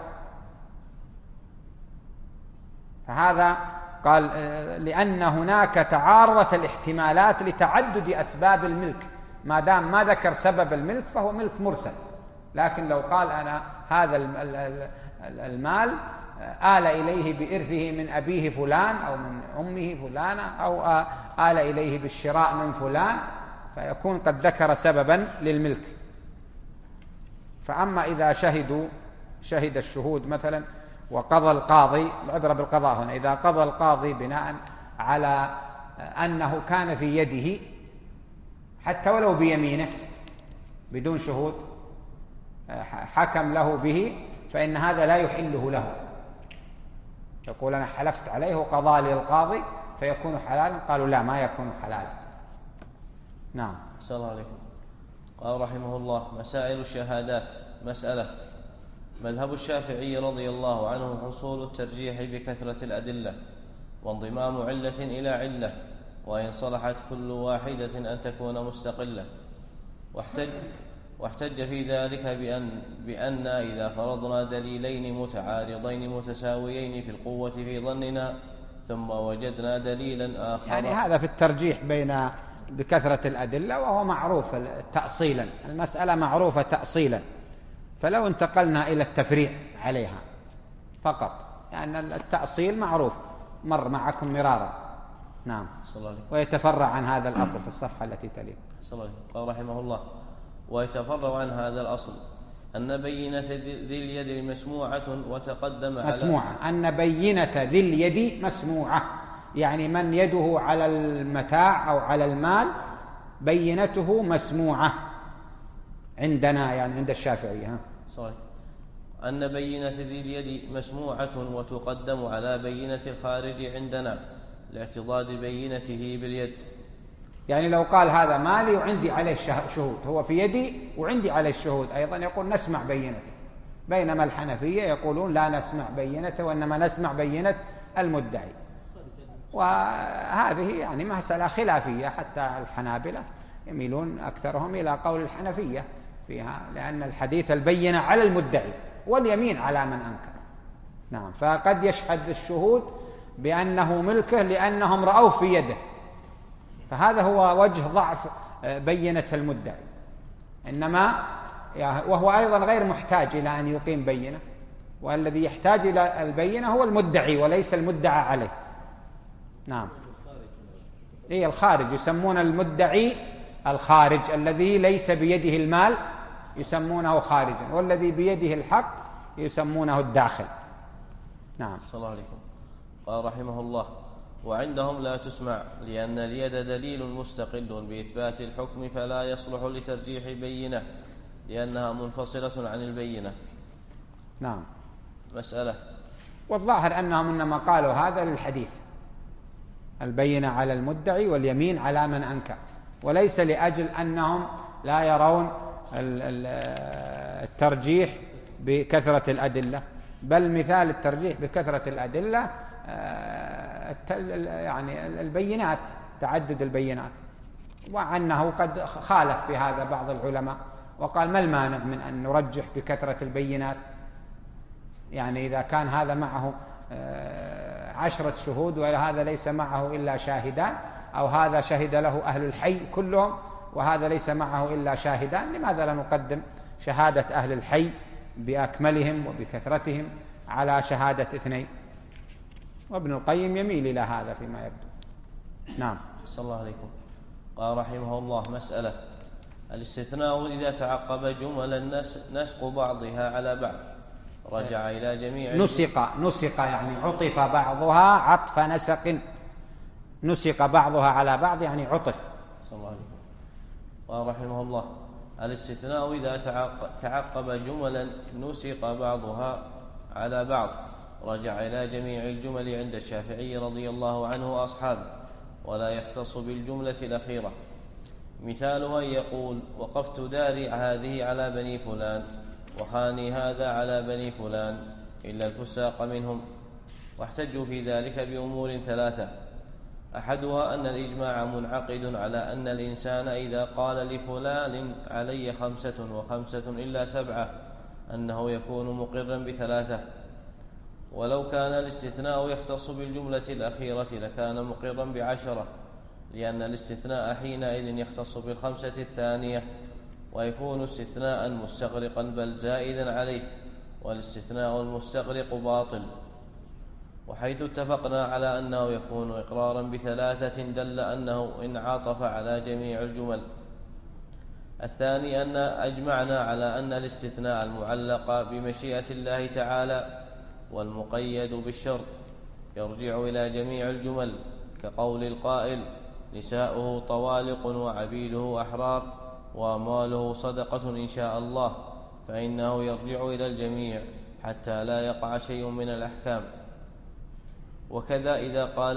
فهذا قال لأن هناك تعارضت الاحتمالات لتعدد أسباب الملك، ما دام ما ذكر سبب الملك فهو ملك مرسل. لكن لو قال أنا هذا المال آل إليه بإرثه من أبيه فلان أو من أمه فلانة، أو آل إليه بالشراء من فلان، فيكون قد ذكر سببا للملك. فأما إذا شهد الشهود مثلا وقضى القاضي، العبرة بالقضاء هنا، إذا قضى القاضي بناء على أنه كان في يده حتى ولو بيمينه بدون شهود، حكم له به، فإن هذا لا يحله له. يقول أنا حلفت عليه وقضى لي القاضي فيكون حلالا، قالوا لا، ما يكون حلالا. نعم. صلى الله عليكم. قال رحمه الله: مسائل الشهادات. مسألة: مذهب الشافعي رضي الله عنه حصول الترجيح بكثرة الأدلة وانضمام علة إلى علة، وإن صلحت كل واحدة أن تكون مستقلة. واحتج في ذلك بأن إذا فرضنا دليلين متعارضين متساويين في القوة في ظننا ثم وجدنا دليلا آخر، يعني هذا في الترجيح بين بكثرة الأدلة، وهو معروف تأصيلا، المسألة معروفة تأصيلا، فلو انتقلنا إلى التفريع عليها فقط، يعني التأصيل معروف مر معكم مرارا. نعم. ويتفرع عن هذا الأصل في الصفحة التي تليه. قال رحمه الله: ويتفرع عن هذا الأصل أن بينة ذي اليد مسموعة، وتقدم مسموعة، أن بينة ذي اليد مسموعة، يعني من يده على المتاع أو على المال بينته مسموعة عندنا، يعني عند الشافعية. أن بينة ذي اليد مسموعة وتقدم على بينة الخارج عندنا لاعتضاد بينته باليد. يعني لو قال هذا مالي وعندي عليه شهود، هو في يدي وعندي عليه الشهود أيضا، يقول نسمع بينته، بينما الحنفية يقولون لا نسمع بينته، وإنما نسمع بينة المدعي. وهذه يعني مسألة خلافية، حتى الحنابلة يميلون أكثرهم إلى قول الحنفية فيها، لأن الحديث البينة على المدعي واليمين على من أنكر. نعم، فقد يشهد الشهود بأنه ملكه لأنهم رأوا في يده، فهذا هو وجه ضعف بينة المدعي. إنما وهو أيضا غير محتاج إلى أن يقيم بينة، والذي يحتاج إلى البينة هو المدعي وليس المدعى عليه. نعم، إيه الخارج، يسمون المدعي الخارج الذي ليس بيده المال يسمونه خارجا، والذي بيده الحق يسمونه الداخل. نعم. صلى الله عليكم. قال رحمه الله: وعندهم لا تسمع لأن اليد دليل مستقل بإثبات الحكم فلا يصلح لترجيح بينة لأنها منفصلة عن البينة. نعم. مسألة. والظاهر أنهم إنما قالوا هذا للحديث، البينة على المدعي واليمين على من أنكر، وليس لأجل أنهم لا يرون الترجيح بكثرة الأدلة، بل مثال الترجيح بكثرة الأدلة يعني البينات، تعدد البينات، وعنه قد خالف في هذا بعض العلماء وقال ما المانع من أن نرجح بكثرة البينات؟ يعني إذا كان هذا معه 10 شهود وهذا ليس معه إلا شاهدان، أو هذا شهد له أهل الحي كلهم وهذا ليس معه إلا شاهدان، لماذا لا نقدم شهادة أهل الحي بأكملهم وبكثرتهم على شهادة 2؟ وابن القيم يميل إلى هذا فيما يبدو. نعم. صلى الله عليكم. قال رحمه الله: مسألة. الاستثناء إذا تعقب جملا نسق بعضها على بعض رجع إلى جميع نسق يعني عطف بعضها عطف نسق، نسق بعضها على بعض يعني عطف. صلى الله عليكم. قال رحمه الله: الاستثناء إذا تعقب جملا نسق بعضها على بعض رجع إلى جميع الجمل عند الشافعي رضي الله عنه وأصحابه، ولا يختص بالجملة الأخيرة. مثالها أن يقول: وقفت داري هذه على بني فلان، وخاني هذا على بني فلان، إلا الفساق منهم. واحتجوا في ذلك بأمور 3: أحدها أن الإجماع منعقد على أن الإنسان إذا قال لفلان علي 5 و5 إلا 7 أنه يكون مقرا ب3، ولو كان الاستثناء يختص بالجملة الأخيرة لكان مقرا ب10، لأن الاستثناء حينئذ يختص بال5 الثانية ويكون استثناء مستغرقا بل زائدا عليه، والاستثناء المستغرق باطل. وحيث اتفقنا على أنه يكون إقرارا ب3 دل أنه إن عاطف على جميع الجمل. الثاني أن أجمعنا على أن الاستثناء المعلق بمشيئة الله تعالى والمقيد بالشرط يرجع إلى جميع الجمل، كقول القائل: نساؤه طوالق وعبيده أحرار وأمواله صدقة إن شاء الله، فإنه يرجع إلى الجميع حتى لا يقع شيء من الأحكام. وكذا إذا قال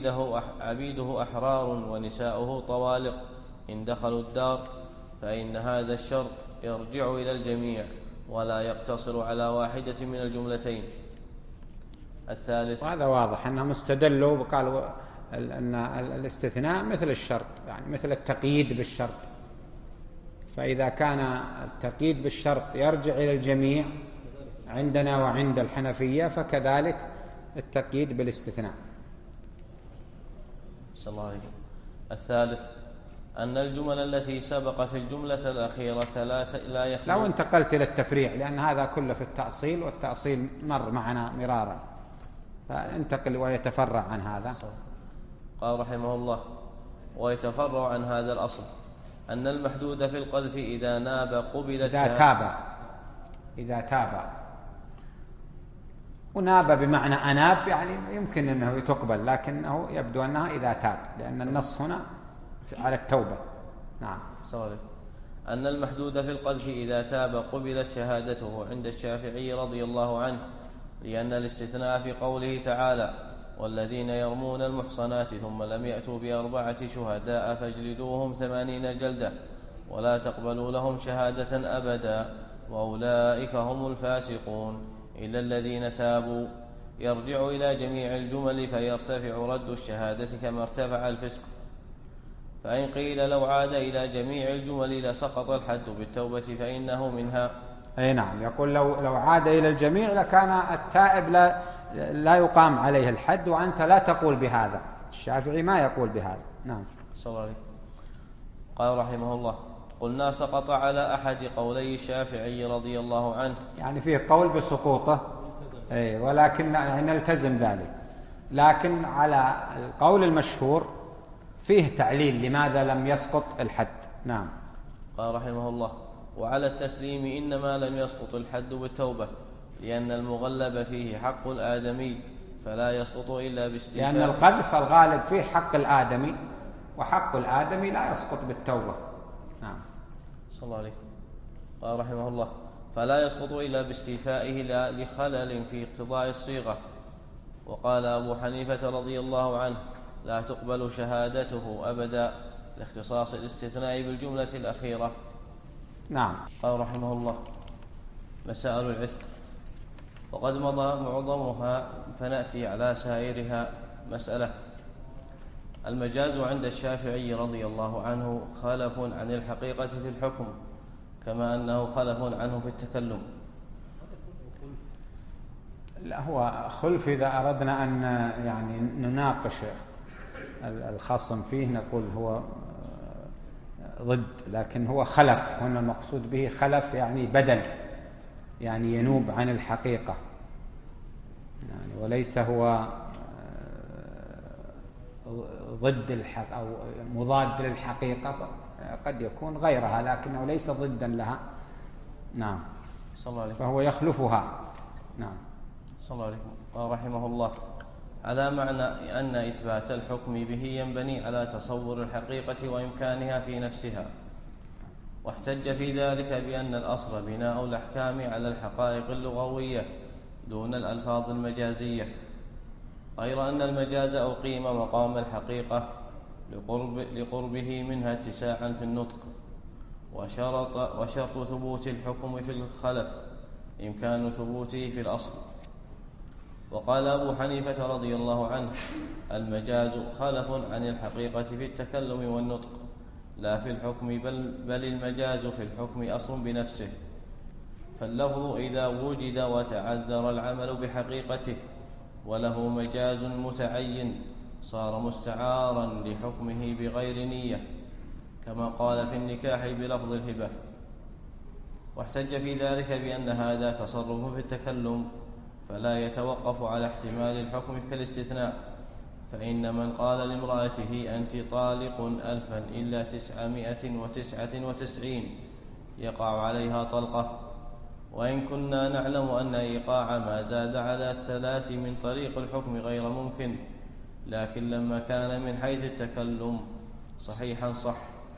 عبيده أحرار ونساؤه طوالق إن دخلوا الدار، فإن هذا الشرط يرجع إلى الجميع ولا يقتصر على واحدة من الجملتين. الثالث. وهذا واضح أنهم استدلوا وقالوا أن الاستثناء مثل الشرط، يعني مثل التقييد بالشرط، فإذا كان التقييد بالشرط يرجع إلى الجميع عندنا وعند الحنفية، فكذلك التقييد بالاستثناء. صلى الله عليه. الثالث أن الجمل التي سبقت الجملة الأخيرة لا يخلو. لو انتقلت إلى التفريع، لأن هذا كله في التأصيل، والتأصيل مر معنا مرارا، فانتقل ويتفرع عن هذا. قال رحمه الله: ويتفرع عن هذا الأصل أن المحدود في القذف إذا ناب قبلت إذا تاب، وناب بمعنى أناب، يعني يمكن أنه تقبل، لكنه يبدو أنها إذا تاب، لأن النص هنا على التوبة. نعم. صحيح. أن المحدود في القذف إذا تاب قبلت شهادته عند الشافعي رضي الله عنه، لأن الاستثناء في قوله تعالى: والذين يرمون المحصنات ثم لم يأتوا ب4 شهداء فاجلدوهم 80 جلدة ولا تقبلوا لهم شهادة أبدا وأولئك هم الفاسقون إلا الذين تابوا، يرجع إلى جميع الجمل فيرتفع رد الشهادة كما ارتفع الفسق. فإن قيل لو عاد إلى جميع الجمل لسقط الحد بالتوبة فإنه منها. أي نعم، يقول لو عاد إلى الجميع لكان التائب لا يقام عليه الحد، وأنت لا تقول بهذا. الشافعي ما يقول بهذا. نعم. صلى الله عليه. قال رحمه الله: قلنا سقط على أحد قولي الشافعي رضي الله عنه، يعني فيه قول بسقوطه، ولكن يعني نلتزم ذلك، لكن على القول المشهور فيه تعليل لماذا لم يسقط الحد. نعم. قال رحمه الله: وعلى التسليم إنما لم يسقط الحد بالتوبة، لأن المغلب فيه حق الآدمي فلا يسقط إلا باستيفاء، لأن القذف الغالب فيه حق الآدمي، وحق الآدمي لا يسقط بالتوبة. نعم. صلى الله عليه. قال رحمه الله: فلا يسقط إلا باستيفائه لا لخلل في اقتضاء الصيغة. وقال أبو حنيفة رضي الله عنه: لا تقبل شهادته أبدا لاختصاص الاستثناء بالجملة الأخيرة. نعم. قال رحمه الله: مسائل العتق، وقد مضى معظمها فنأتي على سائرها. مسألة: المجاز عند الشافعي رضي الله عنه خلف عن الحقيقة في الحكم، كما أنه خلف عنه في التكلم. لا، هو خلف إذا أردنا أن يعني نناقش الخصم فيه نقول هو ضد، لكن هو خلف هنا المقصود به خلف يعني بدل، يعني ينوب عن الحقيقة، يعني وليس هو ضد الحق أو مضاد للحقيقة، قد يكون غيرها لكنه ليس ضدا لها. نعم. صلى الله عليه. فهو يخلفها. نعم. صلى الله عليه. قال رحمه الله: على معنى أن إثبات الحكم به ينبني على تصور الحقيقة وإمكانها في نفسها، واحتج في ذلك بأن الأصل بناء الأحكام على الحقائق اللغوية دون الألفاظ المجازية، غير أن المجاز أقيم مقام الحقيقة لقربه منها اتساعا في النطق، وشرط ثبوت الحكم في الخلف إمكان ثبوته في الأصل. وقال أبو حنيفة رضي الله عنه: المجاز خلف عن الحقيقة في التكلم والنطق لا في الحكم، بل المجاز في الحكم أصل بنفسه، فاللفظ إذا وجد وتعذر العمل بحقيقته وله مجاز متعين صار مستعارا لحكمه بغير نية، كما قال في النكاح بلفظ الهبة. واحتج في ذلك بأن هذا تصرف في التكلم فلا يتوقف على احتمال الحكم كالاستثناء، فإن من قال لامرأته أنت طالق 1000 إلا 999 يقع عليها طلقة، وإن كنا نعلم أن إيقاع ما زاد على 3 من طريق الحكم غير ممكن، لكن لما كان من حيث التكلم صحيحا صح.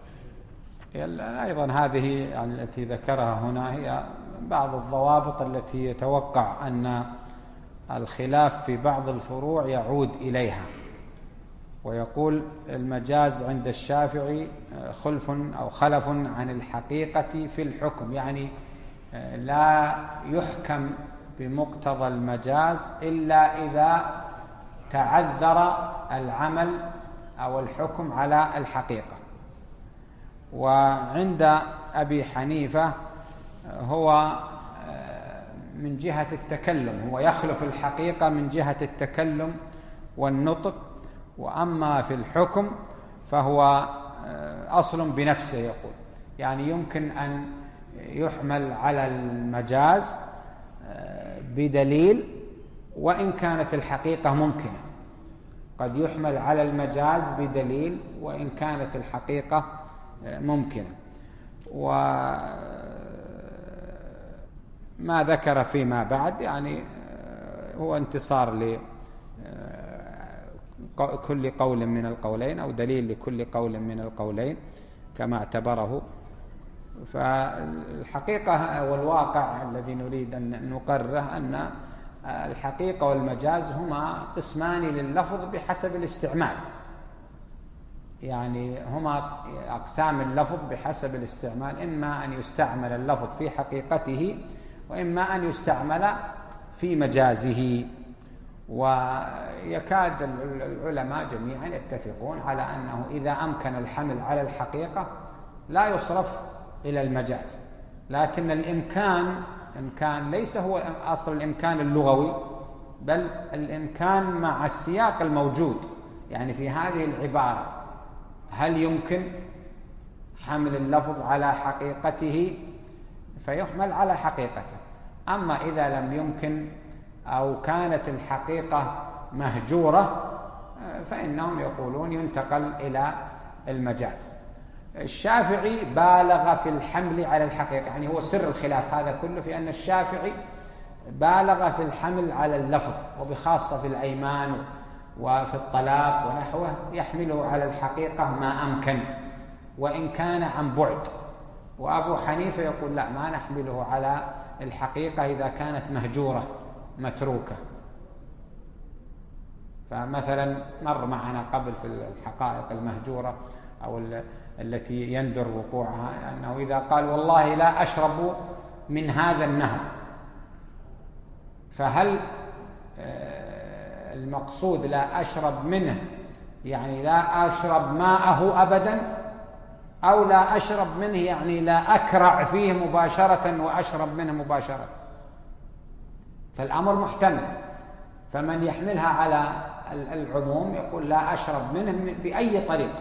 أيضا هذه التي ذكرها هنا هي بعض الضوابط التي يتوقع أن الخلاف في بعض الفروع يعود إليها. ويقول: المجاز عند الشافعي خلف أو خلف عن الحقيقة في الحكم، يعني لا يحكم بمقتضى المجاز إلا إذا تعذر العمل أو الحكم على الحقيقة. وعند أبي حنيفة هو من جهة التكلم، هو يخلف الحقيقة من جهة التكلم والنطق، وأما في الحكم فهو أصل بنفسه. يقول يعني يمكن أن يحمل على المجاز بدليل وإن كانت الحقيقة ممكنة، قد يحمل على المجاز بدليل وإن كانت الحقيقة ممكنة. وما ذكر فيما بعد يعني هو انتصار لكل قول من القولين أو دليل لكل قول من القولين كما اعتبره. فالحقيقة والواقع الذي نريد أن نقرره أن الحقيقة والمجاز هما قسمان لللفظ بحسب الاستعمال، يعني هما أقسام اللفظ بحسب الاستعمال، إما أن يستعمل اللفظ في حقيقته وإما أن يستعمل في مجازه. ويكاد العلماء جميعا يتفقون على أنه إذا أمكن الحمل على الحقيقة لا يصرف إلى المجاز، لكن الإمكان ليس هو أصل الإمكان اللغوي، بل الإمكان مع السياق الموجود. يعني في هذه العبارة هل يمكن حمل اللفظ على حقيقته فيحمل على حقيقته، أما إذا لم يمكن أو كانت الحقيقة مهجورة فإنهم يقولون ينتقل إلى المجاز. الشافعي بالغ في الحمل على الحقيقة، يعني هو سر الخلاف هذا كله في أن الشافعي بالغ في الحمل على اللفظ، وبخاصة في الأيمان وفي الطلاق ونحوه يحمله على الحقيقة ما أمكن وإن كان عن بعد. وأبو حنيفة يقول لا، ما نحمله على الحقيقة إذا كانت مهجورة متروكة. فمثلا مر معنا قبل في الحقائق المهجورة أو التي يندر وقوعها أنه إذا قال والله لا أشرب من هذا النهر، فهل المقصود لا أشرب منه يعني لا أشرب ماءه أبدا، أو لا أشرب منه يعني لا أكرع فيه مباشرة وأشرب منه مباشرة؟ فالأمر محتمل. فمن يحملها على العموم يقول لا أشرب منه بأي طريق،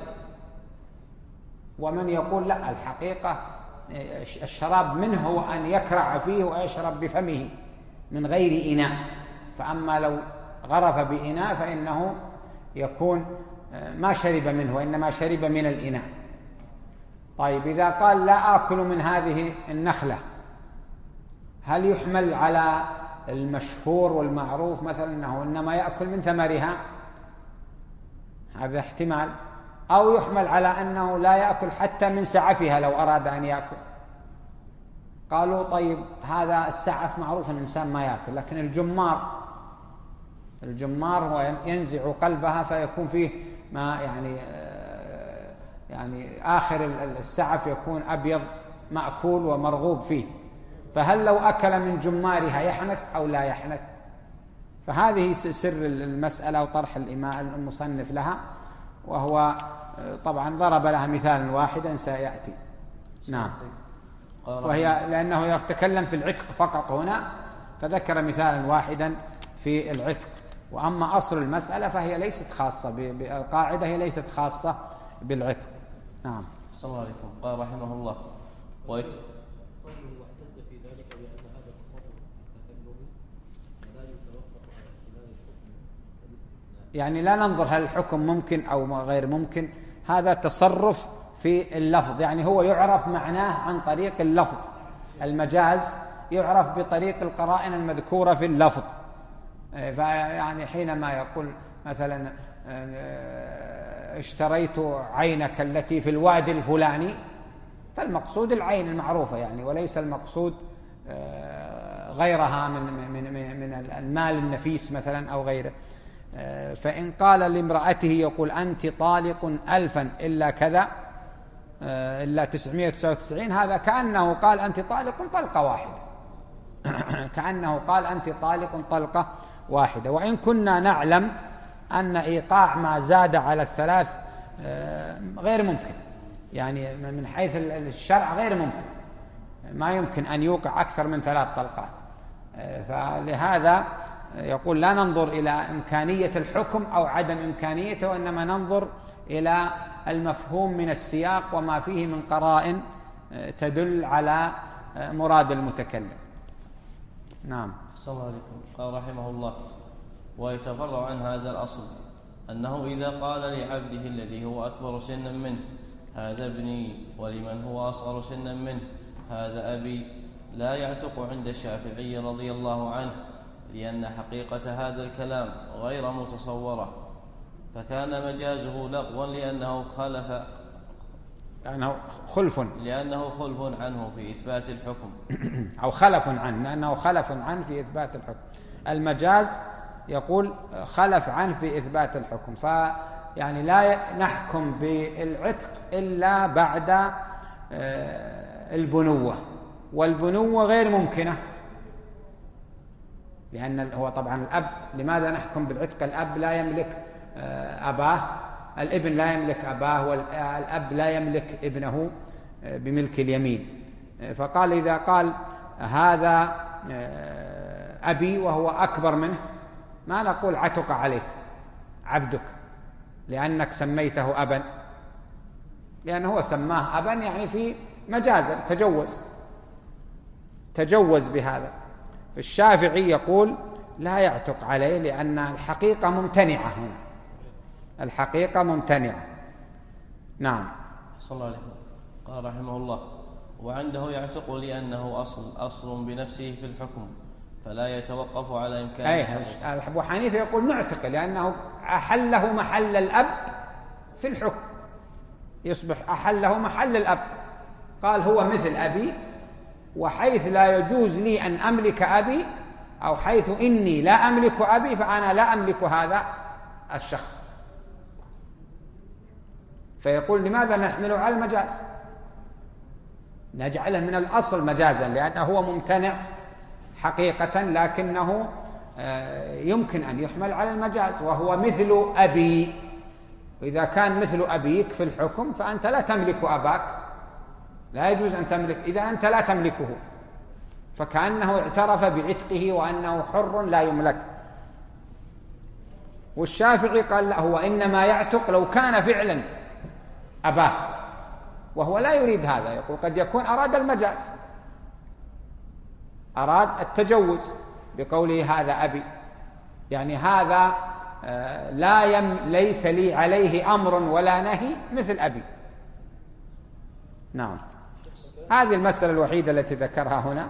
ومن يقول لا، الحقيقة الشراب منه هو أن يكرع فيه ويشرب بفمه من غير إناء. فأما لو غرف بإناء فإنه يكون ما شرب منه وإنما شرب من الإناء. طيب إذا قال لا آكل من هذه النخلة، هل يحمل على المشهور والمعروف مثلا أنه إنما يأكل من ثمرها؟ هذا احتمال. أو يحمل على أنه لا يأكل حتى من سعفها لو أراد أن يأكل. قالوا طيب هذا السعف معروف أن الإنسان ما يأكل، لكن الجمار هو ينزع قلبها فيكون فيه ما يعني آخر السعف يكون أبيض مأكول ومرغوب فيه، فهل لو أكل من جمارها يحنث أو لا يحنث؟ فهذه سر المسألة وطرح المصنف لها، وهو طبعا ضرب لها مثالا واحدا سيأتي. نعم. وهي لأنه يتكلم في العتق فقط هنا، فذكر مثالا واحدا في العتق. وأما أصل المسألة فهي ليست خاصة بالقاعدة، هي ليست خاصة بالعتق. نعم. السلام عليكم. قال رحمه الله في ذلك بأن هذا التصرف التكلمي لا يتوقف على احتمال الحكم والاستثناء، يعني لا ننظر هل الحكم ممكن أو غير ممكن، هذا تصرف في اللفظ، يعني هو يعرف معناه عن طريق اللفظ. المجاز يعرف بطريق القرائن المذكورة في اللفظ. فيعني حينما يقول مثلا اشتريت عينك التي في الوادي الفلاني، فالمقصود العين المعروفة يعني، وليس المقصود غيرها من المال النفيس مثلا أو غيره. فإن قال لامرأته يقول أنت طالق 1000 إلا كذا إلا 999، هذا كأنه قال أنت طالق طلقة واحدة كأنه قال أنت طالق طلقة واحدة. وإن كنا نعلم أن إيقاع ما زاد على 3 غير ممكن، يعني من حيث الشرع غير ممكن، ما يمكن أن يوقع أكثر من 3 طلقات. فلهذا يقول لا ننظر إلى إمكانية الحكم أو عدم إمكانيته، وإنما ننظر إلى المفهوم من السياق وما فيه من قرائن تدل على مراد المتكلم. نعم. السلام عليكم. قال رحمه الله ويتفرع عن هذا الأصل أنه إذا قال لعبده الذي هو أكبر سنا منه هذا ابني، ولمن هو أصغر سنا منه هذا أبي، لا يعتق عند الشافعي رضي الله عنه، لأن حقيقة هذا الكلام غير متصورة، فكان مجازه لغوا لأنه خلف عنه في إثبات الحكم أو خلف عنه، لأنه خلف عنه في إثبات الحكم. المجاز يقول خلف عنه في إثبات الحكم، فيعني لا نحكم بالعتق إلا بعد البنوة، والبنوة غير ممكنة، لأن هو طبعا الأب، لماذا نحكم بالعتق؟ الأب لا يملك أباه، الابن لا يملك أباه، والأب لا يملك ابنه بملك اليمين. فقال إذا قال هذا أبي وهو أكبر منه، ما نقول عتق عليك عبدك لأنك سميته أبا، لأنه هو سماه أبا يعني في مجازا تجوز بهذا. الشافعي يقول لا يعتق عليه لأن الحقيقة ممتنعة هنا، الحقيقة ممتنعة. نعم. صلى الله عليه وسلم. قال رحمه الله: وعنده يعتق لأنه أصل بنفسه في الحكم فلا يتوقف على إمكانه. أبو حنيفة يقول نعتق لأنه أحله محل الأب في الحكم، يصبح أحله محل الأب. قال هو مثل أبي، وحيث لا يجوز لي أن أملك أبي، أو حيث إني لا أملك أبي، فأنا لا أملك هذا الشخص. فيقول لماذا نحمله على المجاز؟ نجعله من الأصل مجازا لأنه هو ممتنع حقيقة، لكنه يمكن أن يحمل على المجاز، وهو مثل أبي. وإذا كان مثل أبيك في الحكم فأنت لا تملك أباك، لا يجوز أن تملك، إذا أنت لا تملكه، فكأنه اعترف بعتقه وأنه حر لا يملك. والشافعي قال لا، هو إنما يعتق لو كان فعلا أباه، وهو لا يريد هذا. يقول قد يكون أراد المجاز، أراد التجوز بقوله هذا أبي، يعني هذا ليس لي عليه أمر ولا نهي مثل أبي. نعم. هذه المسألة الوحيدة التي ذكرها هنا.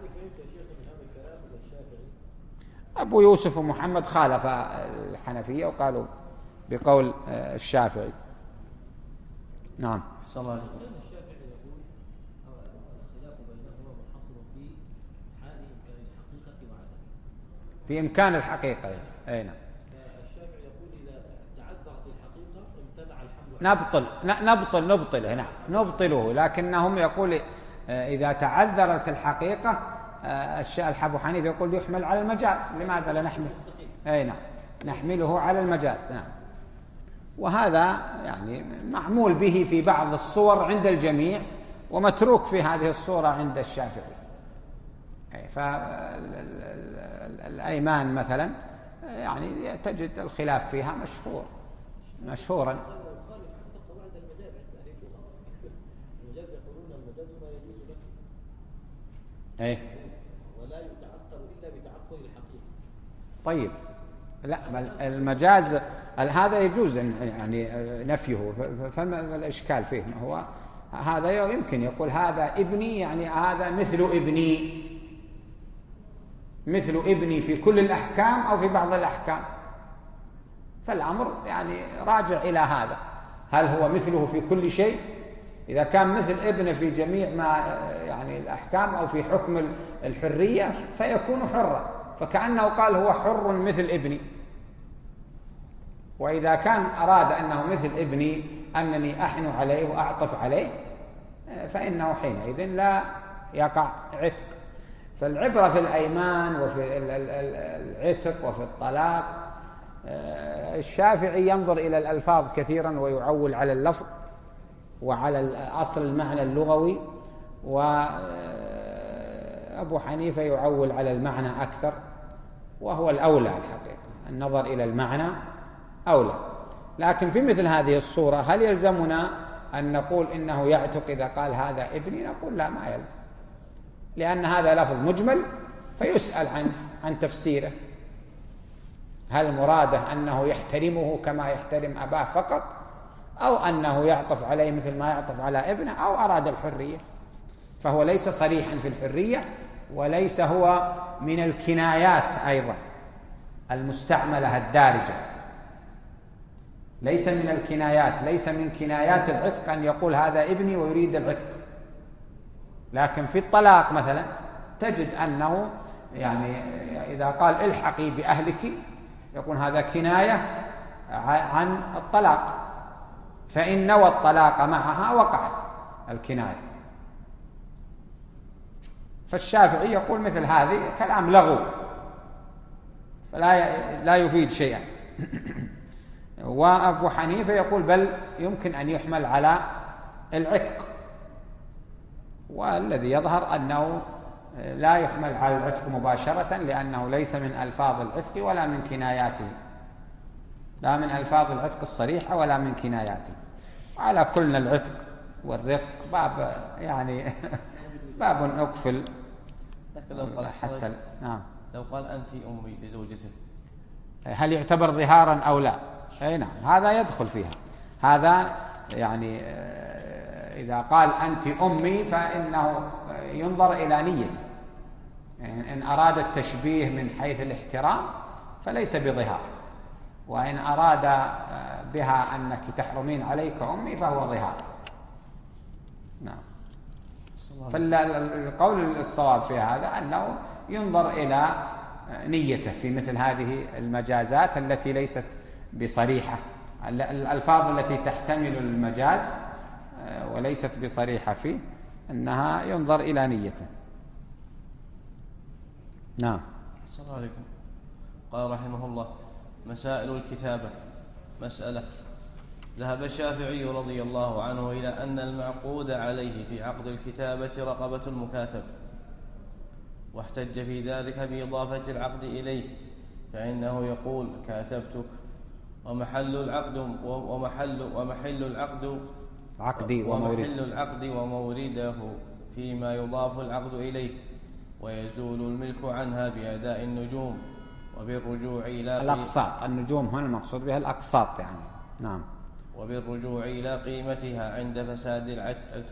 أبو يوسف ومحمد خالف الحنفية وقالوا بقول الشافعي. نعم. صلى الله عليه وسلم. الشافعي يقول الخلاف بينهما منحصر في حال إمكان الحقيقة وعدمها. في إمكان الحقيقة، أي نعم. الشافعي يقول إذا تعذرت الحقيقة امتنع الحمل. نبطله، نعم نبطله، لكنهم يقول إذا تعذرت الحقيقة أبو حنيفة يقول يحمل على المجاز. لماذا لا نحمل؟ أي نعم، نحمله على المجاز. نعم. وهذا يعني معمول به في بعض الصور عند الجميع، ومتروك في هذه الصورة عند الشافعي. فالأيمان مثلا يعني تجد الخلاف فيها مشهورا. أي ولا يتعقل إلا بتعقل الحقيقة. طيب، لا المجاز هذا يجوز يعني نفيه، فما الإشكال فيه؟ هو هذا يمكن يقول هذا ابني، يعني هذا مثل ابني في كل الأحكام أو في بعض الأحكام. فالأمر يعني راجع إلى هذا، هل هو مثله في كل شيء؟ إذا كان مثل ابنه في جميع ما يعني الأحكام أو في حكم الحرية فيكون حرا، فكأنه قال هو حر مثل ابني. وإذا كان أراد أنه مثل ابني أنني أحن عليه وأعطف عليه، فإنه حينئذ لا يقع عتق. فالعبرة في الأيمان وفي العتق وفي الطلاق. الشافعي ينظر إلى الألفاظ كثيرا ويعول على اللفظ وعلى أصل المعنى اللغوي، وأبو حنيفة يعول على المعنى أكثر، وهو الأولى الحقيقة، النظر إلى المعنى أولى. لكن في مثل هذه الصورة هل يلزمنا أن نقول إنه يعتق إذا قال هذا ابني؟ نقول لا، ما يلزم، لأن هذا لفظ مجمل فيسأل عن تفسيره. هل مراده أنه يحترمه كما يحترم أباه فقط، أو أنه يعطف عليه مثل ما يعطف على ابنه، أو أراد الحرية؟ فهو ليس صريحا في الحرية، وليس هو من الكنايات أيضا المستعملة الدارجة، ليس من الكنايات، ليس من كنايات العتق أن يقول هذا ابني ويريد العتق. لكن في الطلاق مثلا تجد أنه يعني إذا قال الحقي بأهلك يقول هذا كناية عن الطلاق، فإن نوى الطلاق معها وقعت الكناية. فالشافعي يقول مثل هذه كلام لغو لا يفيد شيئا. وأبو حنيفة يقول بل يمكن أن يحمل على العتق، والذي يظهر أنه لا يحمل على العتق مباشرة، لأنه ليس من ألفاظ العتق ولا من كناياته، لا من ألفاظ العتق الصريحة ولا من كناياته. وعلى كلنا العتق والرق باب يعني باب أقفل. لكن لو قال حتى نعم، لو قال أنت أمي لزوجته هل يعتبر ظهارا أو لا؟ أي نعم، هذا يدخل فيها. هذا يعني إذا قال أنت أمي فإنه ينظر إلى نيته. إن أراد التشبيه من حيث الاحترام فليس بظهار، وإن أراد بها أنك تحرمين عليك أمي فهو ظهار. نعم. فالقول الصواب في هذا أنه ينظر إلى نيته في مثل هذه المجازات التي ليست بصريحة، الألفاظ التي تحتمل المجاز وليست بصريحة فيه، أنها ينظر إلى نيته. نعم. السلام عليكم. قال رحمه الله: مسائل الكتابة. مسألة: ذهب الشافعي رضي الله عنه إلى أن المعقود عليه في عقد الكتابة رقبة المكاتب، واحتج في ذلك بإضافة العقد إليه، فإنه يقول: كاتبتك، ومحل العقد ومورده فيما يضاف العقد إليه، ويزول الملك عنها بأداء النجوم وبالرجوع إلى الأقساط. النجوم هنا المقصود بها الأقساط يعني. نعم. وبالرجوع إلى قيمتها عند فساد العتق.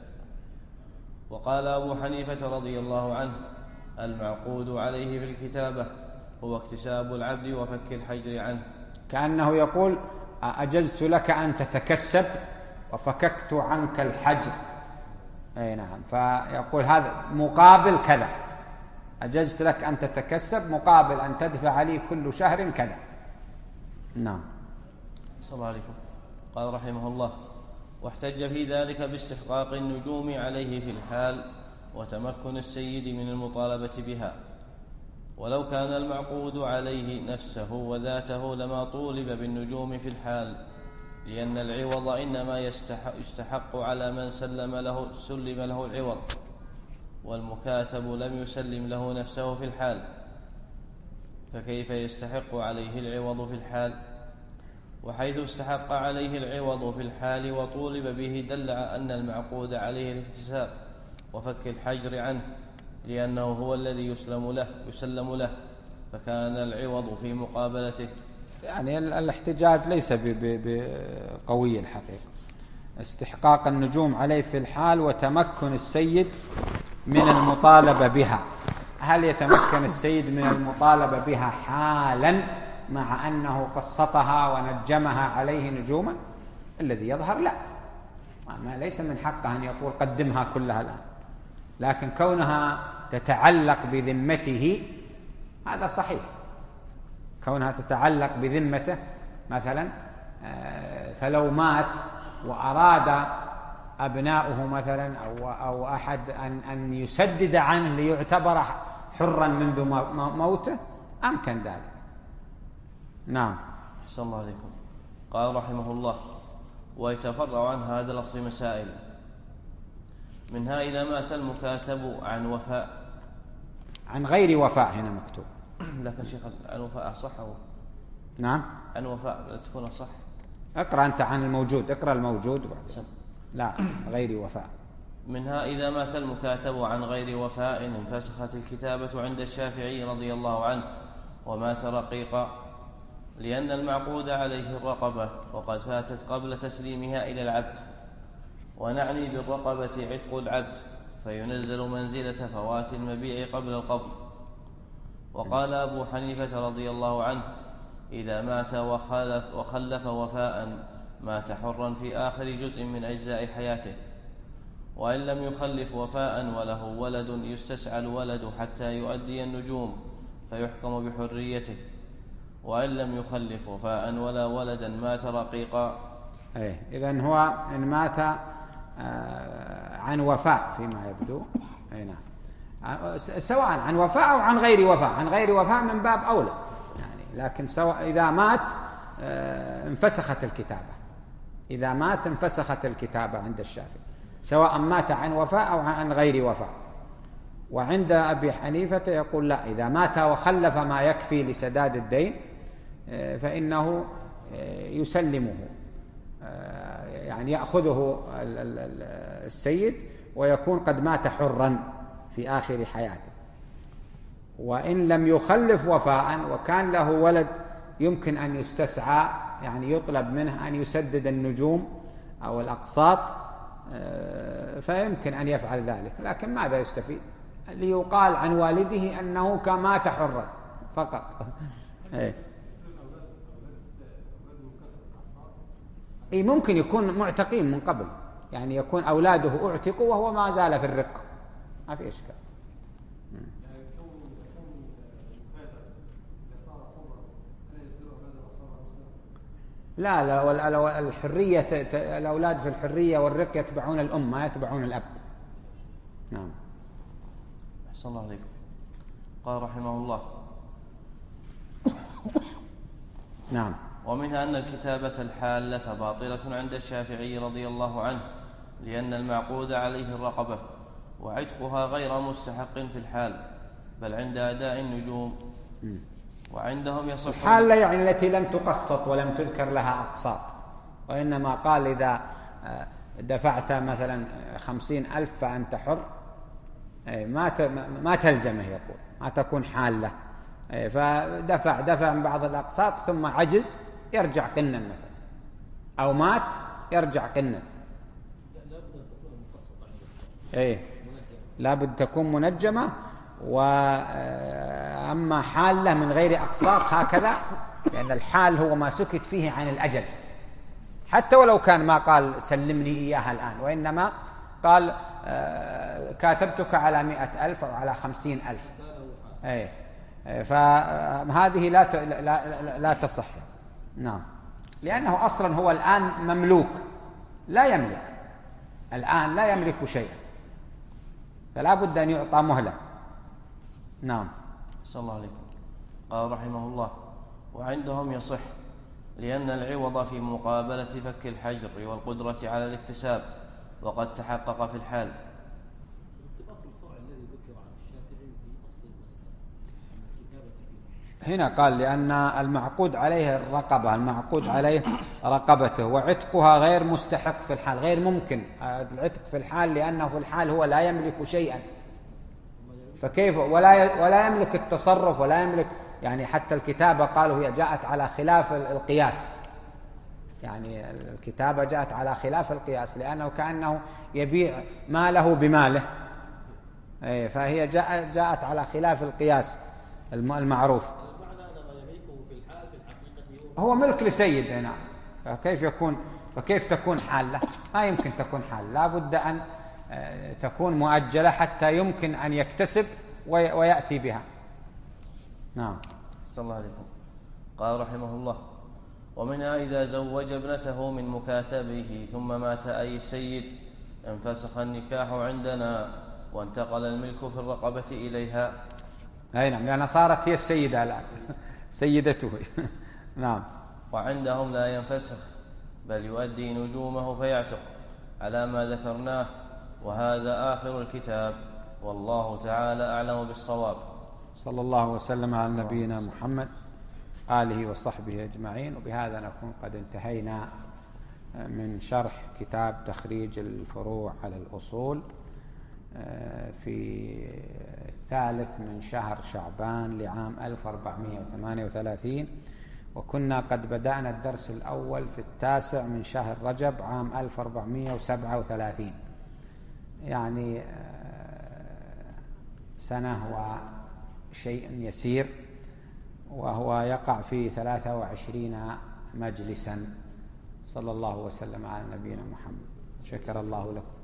وقال أبو حنيفة رضي الله عنه: المعقود عليه في الكتابة هو اكتساب العبد وفك الحجر عنه. كأنه يقول: أجزت لك أن تتكسب وفككت عنك الحجر. أي نعم، فيقول هذا مقابل كذا، أجزت لك أن تتكسب مقابل أن تدفع لي كل شهر كذا. نعم. صلى الله عليكم. قال رحمه الله: واحتج في ذلك باستحقاق النجوم عليه في الحال وتمكن السيد من المطالبة بها، ولو كان المعقود عليه نفسه وذاته لما طولب بالنجوم في الحال، لأن العوض إنما يستحق على من سلم له العوض، والمكاتب لم يسلم له نفسه في الحال، فكيف يستحق عليه العوض في الحال؟ وحيث استحق عليه العوض في الحال وطولب به دل على أن المعقود عليه الاكتساب وفك الحجر عنه، لأنه هو الذي يسلم له، فكان العوض في مقابلته. يعني الاحتجاج ليس بقوي الحقيقة. استحقاق النجوم عليه في الحال وتمكن السيد من المطالبة بها. هل يتمكن السيد من المطالبة بها حالا مع أنه قسطها ونجمها عليه نجوما؟ الذي يظهر لا، ما ليس من حقه أن يقول قدمها كلها الآن، لكن كونها تتعلق بذمته هذا صحيح. كونها تتعلق بذمته مثلا، فلو مات وأراد أبناؤه مثلا أو أحد أن يسدد عنه ليعتبر حرا منذ موته أمكن ذلك. نعم. أحسن الله عليكم. قال رحمه الله: ويتفرع عن هذا الأصل مسائل، منها إذا مات المكاتب عن وفاء. عن غير وفاء هنا مكتوب. لكن شيخ عن وفاء أصح أو؟ نعم. عن وفاء تكون أصح. اقرأ أنت عن الموجود، اقرأ الموجود بعد. لا، غير وفاء. منها إذا مات المكاتب عن غير وفاء انفسخت الكتابة عند الشافعي رضي الله عنه ومات رقيقا، لأن المعقود عليه الرقبة وقد فاتت قبل تسليمها إلى العبد، ونعني بالرقبة عتق العبد، فينزل منزلة فوات المبيع قبل القبض. وقال أبو حنيفة رضي الله عنه: إذا مات وخلف وفاء مات حرا في آخر جزء من أجزاء حياته، وإن لم يخلف وفاء وله ولد يستسعى الولد حتى يؤدي النجوم فيحكم بحريته، وإن لم يخلف وفاء ولا ولدا مات رقيقا. إذن هو إن مات عن وفاء فيما يبدو، سواء عن وفاء أو عن غير وفاء. عن غير وفاء من باب أولى، يعني لكن سواء إذا مات انفسخت الكتابة، إذا مات انفسخت الكتابة عند الشافعي، سواء مات عن وفاء أو عن غير وفاء. وعند أبي حنيفة يقول لا، إذا مات وخلف ما يكفي لسداد الدين فإنه يسلمه، يعني يأخذه السيد ويكون قد مات حرا في آخر حياته. وإن لم يخلف وفاء وكان له ولد يمكن أن يستسعى، يعني يطلب منه أن يسدد النجوم أو الأقساط، فيمكن أن يفعل ذلك، لكن ماذا يستفيد؟ ليقال عن والده أنه مات حرا فقط. إيه ممكن يكون معتقين من قبل، يعني يكون أولاده اعتقوا وهو ما زال في الرق، ما في إشكال. لا لا، الحرية الأولاد في الحرية والرق يتبعون الأم ما يتبعون الأب. نعم. أحسن الله عليكم. قال رحمه الله: نعم. ومنها أن الكتابة الحالة باطلة عند الشافعي رضي الله عنه، لأن المعقود عليه الرقبة، وعتقها غير مستحق في الحال بل عند أداء النجوم. وعندهم يصح الحالة يعني التي لم تقسط ولم تذكر لها أقساط، وإنما قال إذا دفعت مثلا 50,000 فأنت حر، ما تلزمه، يقول ما تكون حالة، فدفع من بعض الأقساط ثم عجز يرجع قنا مثلا، أو مات يرجع قنا. لابد تكون منجمة. وأما حالة من غير أقساط هكذا، لأن الحال هو ما سكت فيه عن الأجل، حتى ولو كان ما قال سلمني إياها الآن، وإنما قال كاتبتك على 100,000 أو على 50,000، فهذه لا تصح. نعم، لأنه أصلا هو الآن مملوك، لا يملك الآن، لا يملك شيئا، فلا بد أن يعطى مهلة. نعم. صلى الله عليكم. قال رحمه الله: وعندهم يصح، لأن العوض في مقابلة فك الحجر والقدرة على الاكتساب، وقد تحقق في الحال. هنا قال لأن المعقود عليه الرقبة، المعقود عليه رقبته، وعتقها غير مستحق في الحال، غير ممكن العتق في الحال، لأنه في الحال هو لا يملك شيئا، فكيف ولا يملك التصرف ولا يملك، يعني حتى الكتابة قالوا هي جاءت على خلاف القياس، يعني الكتابة جاءت على خلاف القياس، لأنه كأنه يبيع ماله بماله، فهي جاءت على خلاف القياس المعروف. هو ملك لسيد هنا، فكيف تكون حالة؟ ما يمكن تكون حالة، لا بد أن تكون مؤجلة حتى يمكن أن يكتسب ويأتي بها. نعم. صلى الله عليكم. قال رحمه الله: ومنها إذا زوج ابنته من مكاتبه ثم مات أي السيد انفسخ النكاح عندنا، وانتقل الملك في الرقبة إليها. أي نعم، لأنها صارت هي السيدة الآن، سيدته. نعم. وعندهم لا ينفسخ بل يؤدي نجومه فيعتق على ما ذكرناه، وهذا آخر الكتاب، والله تعالى أعلم بالصواب. صلى الله وسلم على نبينا محمد آله وصحبه أجمعين. وبهذا نكون قد انتهينا من شرح كتاب تخريج الفروع على الأصول في 3 من شهر شعبان لعام 1438، وكنا قد بدأنا الدرس الأول في 9 من شهر رجب عام 1437، يعني سنة وشيء يسير، وهو يقع في 23 مجلسا. صلى الله وسلم على نبينا محمد. شكر الله لكم.